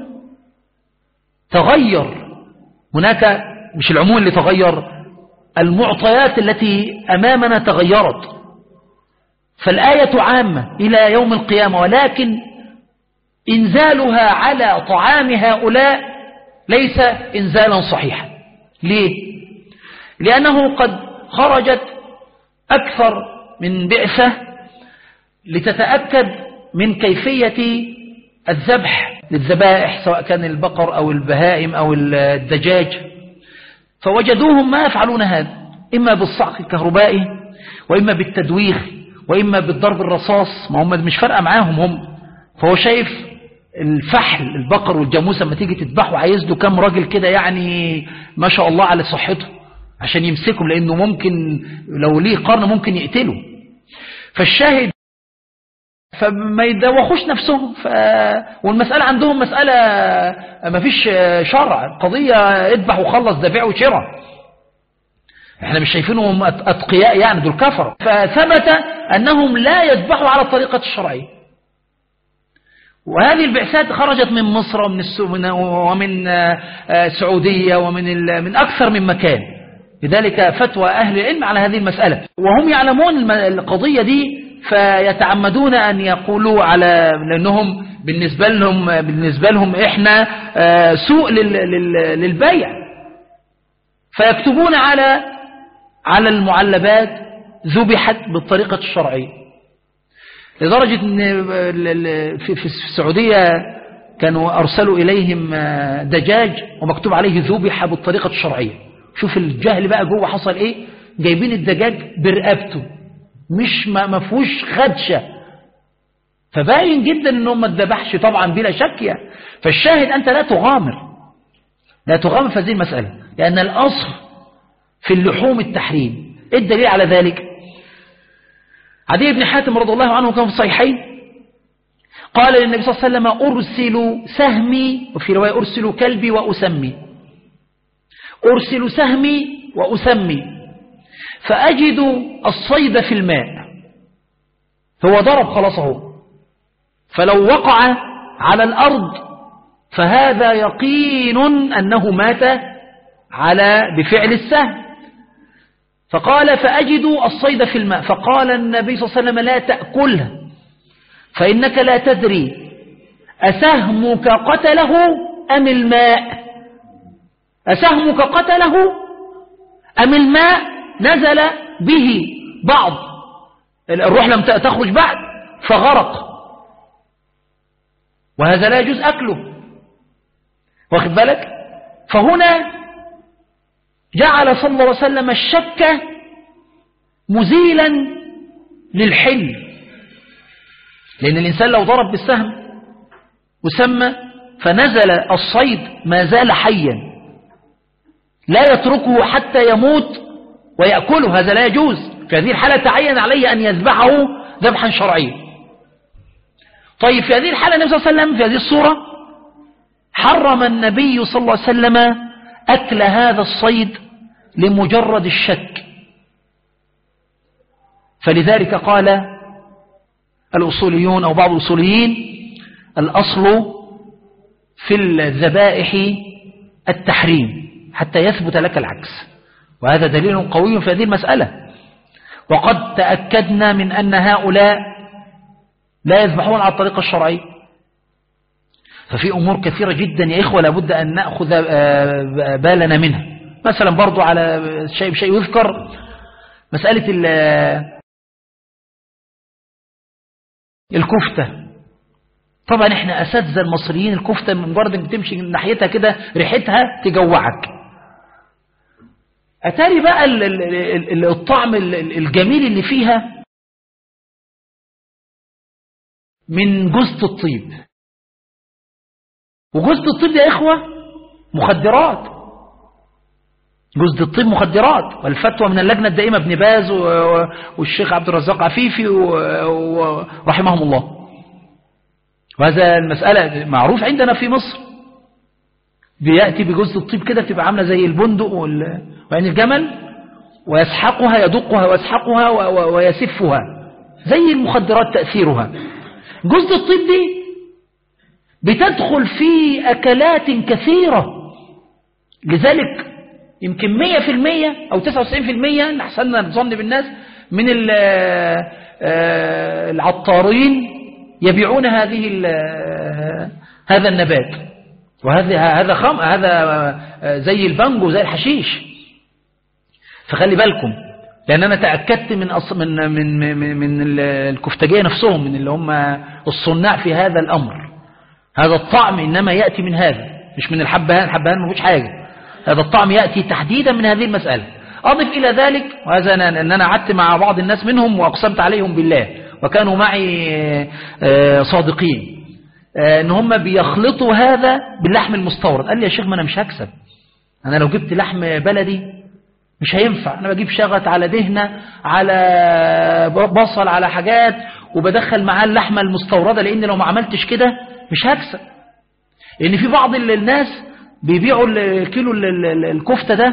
تغير. هناك مش العموم اللي تغير، المعطيات التي أمامنا تغيرت. فالآية عامة إلى يوم القيامة، ولكن إنزالها على طعام هؤلاء ليس إنزالا صحيحا. ليه؟ لأنه قد خرجت أكثر من بعثة لتتأكد من كيفية الذبح للذبائح، سواء كان البقر أو البهائم أو الدجاج، فوجدوهم ما يفعلون هذا، إما بالصعق الكهربائي وإما بالتدويخ وإما بالضرب الرصاص، ما هم مش فارقة معاهم هم. فهو شايف الفحل البقر والجاموسة لما تيجي تذبحه عايز له كام راجل كده يعني ما شاء الله على صحته عشان يمسكهم، لأنه ممكن لو ليه قرن ممكن يقتله. فالشاهد فما يدوخوش نفسهم. والمسألة عندهم مسألة ما فيش شرع، قضية اذبح وخلص دفع وشرع. احنا مش شايفينهم أتقياء يعني، دول كفر. فثبت أنهم لا يذبحوا على الطريقة الشرعية. وهذه البعثات خرجت من مصر ومن السعودية ومن أكثر من مكان. لذلك فتوى أهل العلم على هذه المسألة، وهم يعلمون القضية دي فيتعمدون أن يقولوا على لأنهم بالنسبة لهم إحنا سوء للبيع، فيكتبون على المعلبات ذبحت بالطريقة الشرعية. لدرجة أن في السعودية كانوا أرسلوا إليهم دجاج ومكتوب عليه ذبح بالطريقة الشرعية. شوف الجهل بقى جوه حصل إيه، جايبين الدجاج برقبته مش ما فيهوش خدشة، فباين جدا أنه ما اتذبحش طبعا بلا شك يعني. فالشاهد أنت لا تغامر في هذه المسألة، لأن الأصل في اللحوم التحريم. إيه الدليل على ذلك؟ عدي بن حاتم رضي الله عنه كان في الصحيحين قال للنبي صلى الله عليه وسلم أرسل سهمي، وفي رواية أرسل كلبي وأسمي، أرسل سهمي وأسمي فأجد الصيد في الماء. هو ضرب خلاص اهو، فلو وقع على الأرض فهذا يقين أنه مات بفعل السهم. فقال فأجد الصيد في الماء، فقال النبي صلى الله عليه وسلم لا تأكله فإنك لا تدري أسهمك قتله أم الماء، أسهمك قتله أم الماء نزل به بعض الروح لم تخرج بعد فغرق، وهذا لا يجوز أكله. واخد بالك؟ فهنا جعل صلى الله عليه وسلم الشك مزيلا للحل، لأن الإنسان لو ضرب بالسهم وسمى فنزل الصيد ما زال حيا لا يتركه حتى يموت ويأكله، هذا لا يجوز. في هذه الحالة تعين عليه أن يذبحه ذبحا شرعيا. طيب في هذه الحالة النبي صلى الله عليه وسلم في هذه الصورة حرم النبي صلى الله عليه وسلم أكل هذا الصيد لمجرد الشك. فلذلك قال الأصوليون أو بعض الأصوليين الأصل في الذبائح التحريم حتى يثبت لك العكس، وهذا دليل قوي في هذه المسألة. وقد تأكدنا من أن هؤلاء لا يذبحون على الطريقة الشرعية. ففي أمور كثيرة جدا يا إخوة لابد أن نأخذ بالنا منها. مثلا برضو على شيء يذكر مسألة الكفتة. طبعا احنا أساتذة المصريين، الكفتة مجرد انك تمشي ناحيتها كده ريحتها تجوعك. أتاري بقى الطعم الجميل اللي فيها من جوزة الطيب. وجوزة الطيب يا إخوة مخدرات، جوزة الطيب مخدرات. والفتوى من اللجنة الدائمة ابن باز والشيخ عبد الرزاق عفيفي ورحمهم الله. وهذا المسألة معروف عندنا في مصر. بيأتي بجوزة الطيب كده بتبقى عاملة زي البندق وعين الجمل، ويسحقها يدقها ويسحقها ويسفها زي المخدرات تأثيرها. جوزة الطيب دي بتدخل في أكلات كثيرة، لذلك يمكن 100% أو 99% لحسننا نظن بالناس من العطارين يبيعون هذا النبات. هذا زي البانجو زي الحشيش. فخلي بالكم، لأن أنا تأكدت من الكفتاجية نفسهم، من اللي هم الصناع في هذا الأمر. هذا الطعم إنما يأتي من هذا، مش من الحبهان. الحبهان ما فيهوش حاجة. هذا الطعم يأتي تحديدا من هذه المسألة. أضف إلى ذلك، وهذا أن أنا قعدت مع بعض الناس منهم وأقسمت عليهم بالله وكانوا معي صادقين، ان هم بيخلطوا هذا باللحم المستورد. قال لي يا شيخ ما انا مش هكسب، انا لو جبت لحم بلدي مش هينفع، انا بجيب شغط على دهنة على بصل على حاجات وبدخل معاه اللحمة المستوردة، لان لو ما عملتش كده مش هكسب. لان في بعض الناس بيبيعوا الكيلو الكفتة ده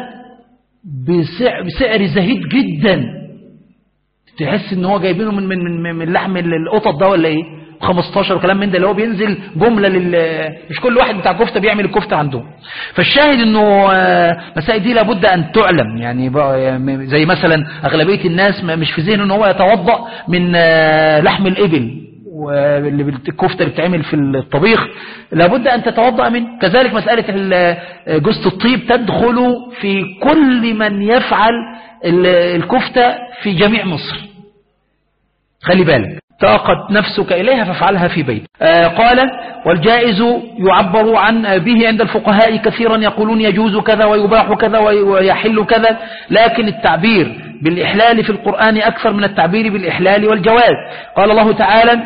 بسعر زهيد جدا، تحس ان هو جايبينه من لحم القطط ده ولا ايه، 15 وكلام من ده، اللي هو بينزل جملة مش كل واحد بتاع كفتة بيعمل الكفتة عنده. فالشاهد انه مسائل دي لابد ان تعلم، يعني زي مثلا اغلبية الناس مش في ذهنه ان هو يتوضأ من لحم الابل، واللي الكفتة اللي بتعمل في الطبيخ لابد ان تتوضأ منه. كذلك مسألة جوزة الطيب تدخل في كل من يفعل الكفتة في جميع مصر، خلي بالك، تأقد نفسك إليها فافعلها في بيت. قال والجائز يعبر عن به عند الفقهاء كثيرا، يقولون يجوز كذا ويباح كذا ويحل كذا، لكن التعبير بالإحلال في القرآن أكثر من التعبير بالإحلال والجواز. قال الله تعالى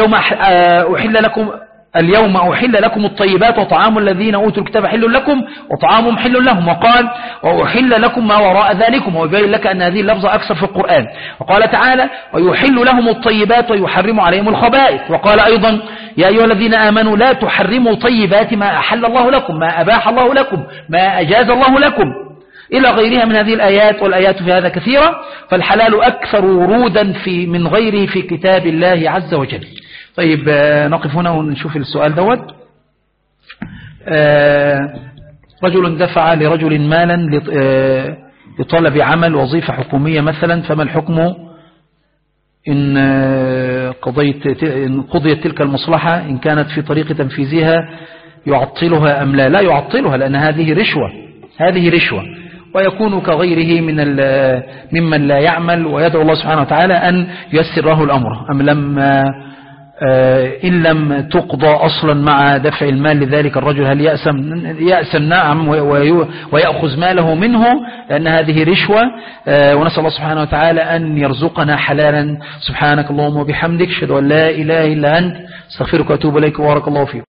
اليوم أحل لكم الطيبات وطعام الذين أوتوا الكتاب حل لكم وطعامهم حل لهم، وقال وأحل لكم ما وراء ذلكم، ويبين لك أن هذه اللفظة أكثر في القرآن. وقال تعالى ويحل لهم الطيبات ويحرم عليهم الخبائث. وقال أيضا يا أيها الذين آمنوا لا تحرموا طيبات ما أحل الله لكم، ما أباح الله لكم، ما أجاز الله لكم، إلى غيرها من هذه الآيات، والآيات في هذا كثيرة. فالحلال أكثر ورودا من غيره في كتاب الله عز وجل. طيب نقف هنا ونشوف السؤال دوت. رجل دفع لرجل مالا لطلب عمل وظيفة حكومية مثلا، فما الحكم إن قضيت تلك المصلحة، إن كانت في طريق تنفيذها يعطلها أم لا؟ لا يعطلها، لأن هذه رشوة، ويكون كغيره ممن لا يعمل، ويدعو الله سبحانه وتعالى أن ييسر له الأمر. إن لم تقضى أصلا مع دفع المال لذلك الرجل، هل يأسم؟ نعم، ويأخذ ماله منه، لأن هذه رشوة. ونسأل الله سبحانه وتعالى أن يرزقنا حلالا. سبحانك اللهم وبحمدك، أشهد أن لا إله إلا أنت، استغفرك وأتوب إليك، وبارك الله فيك.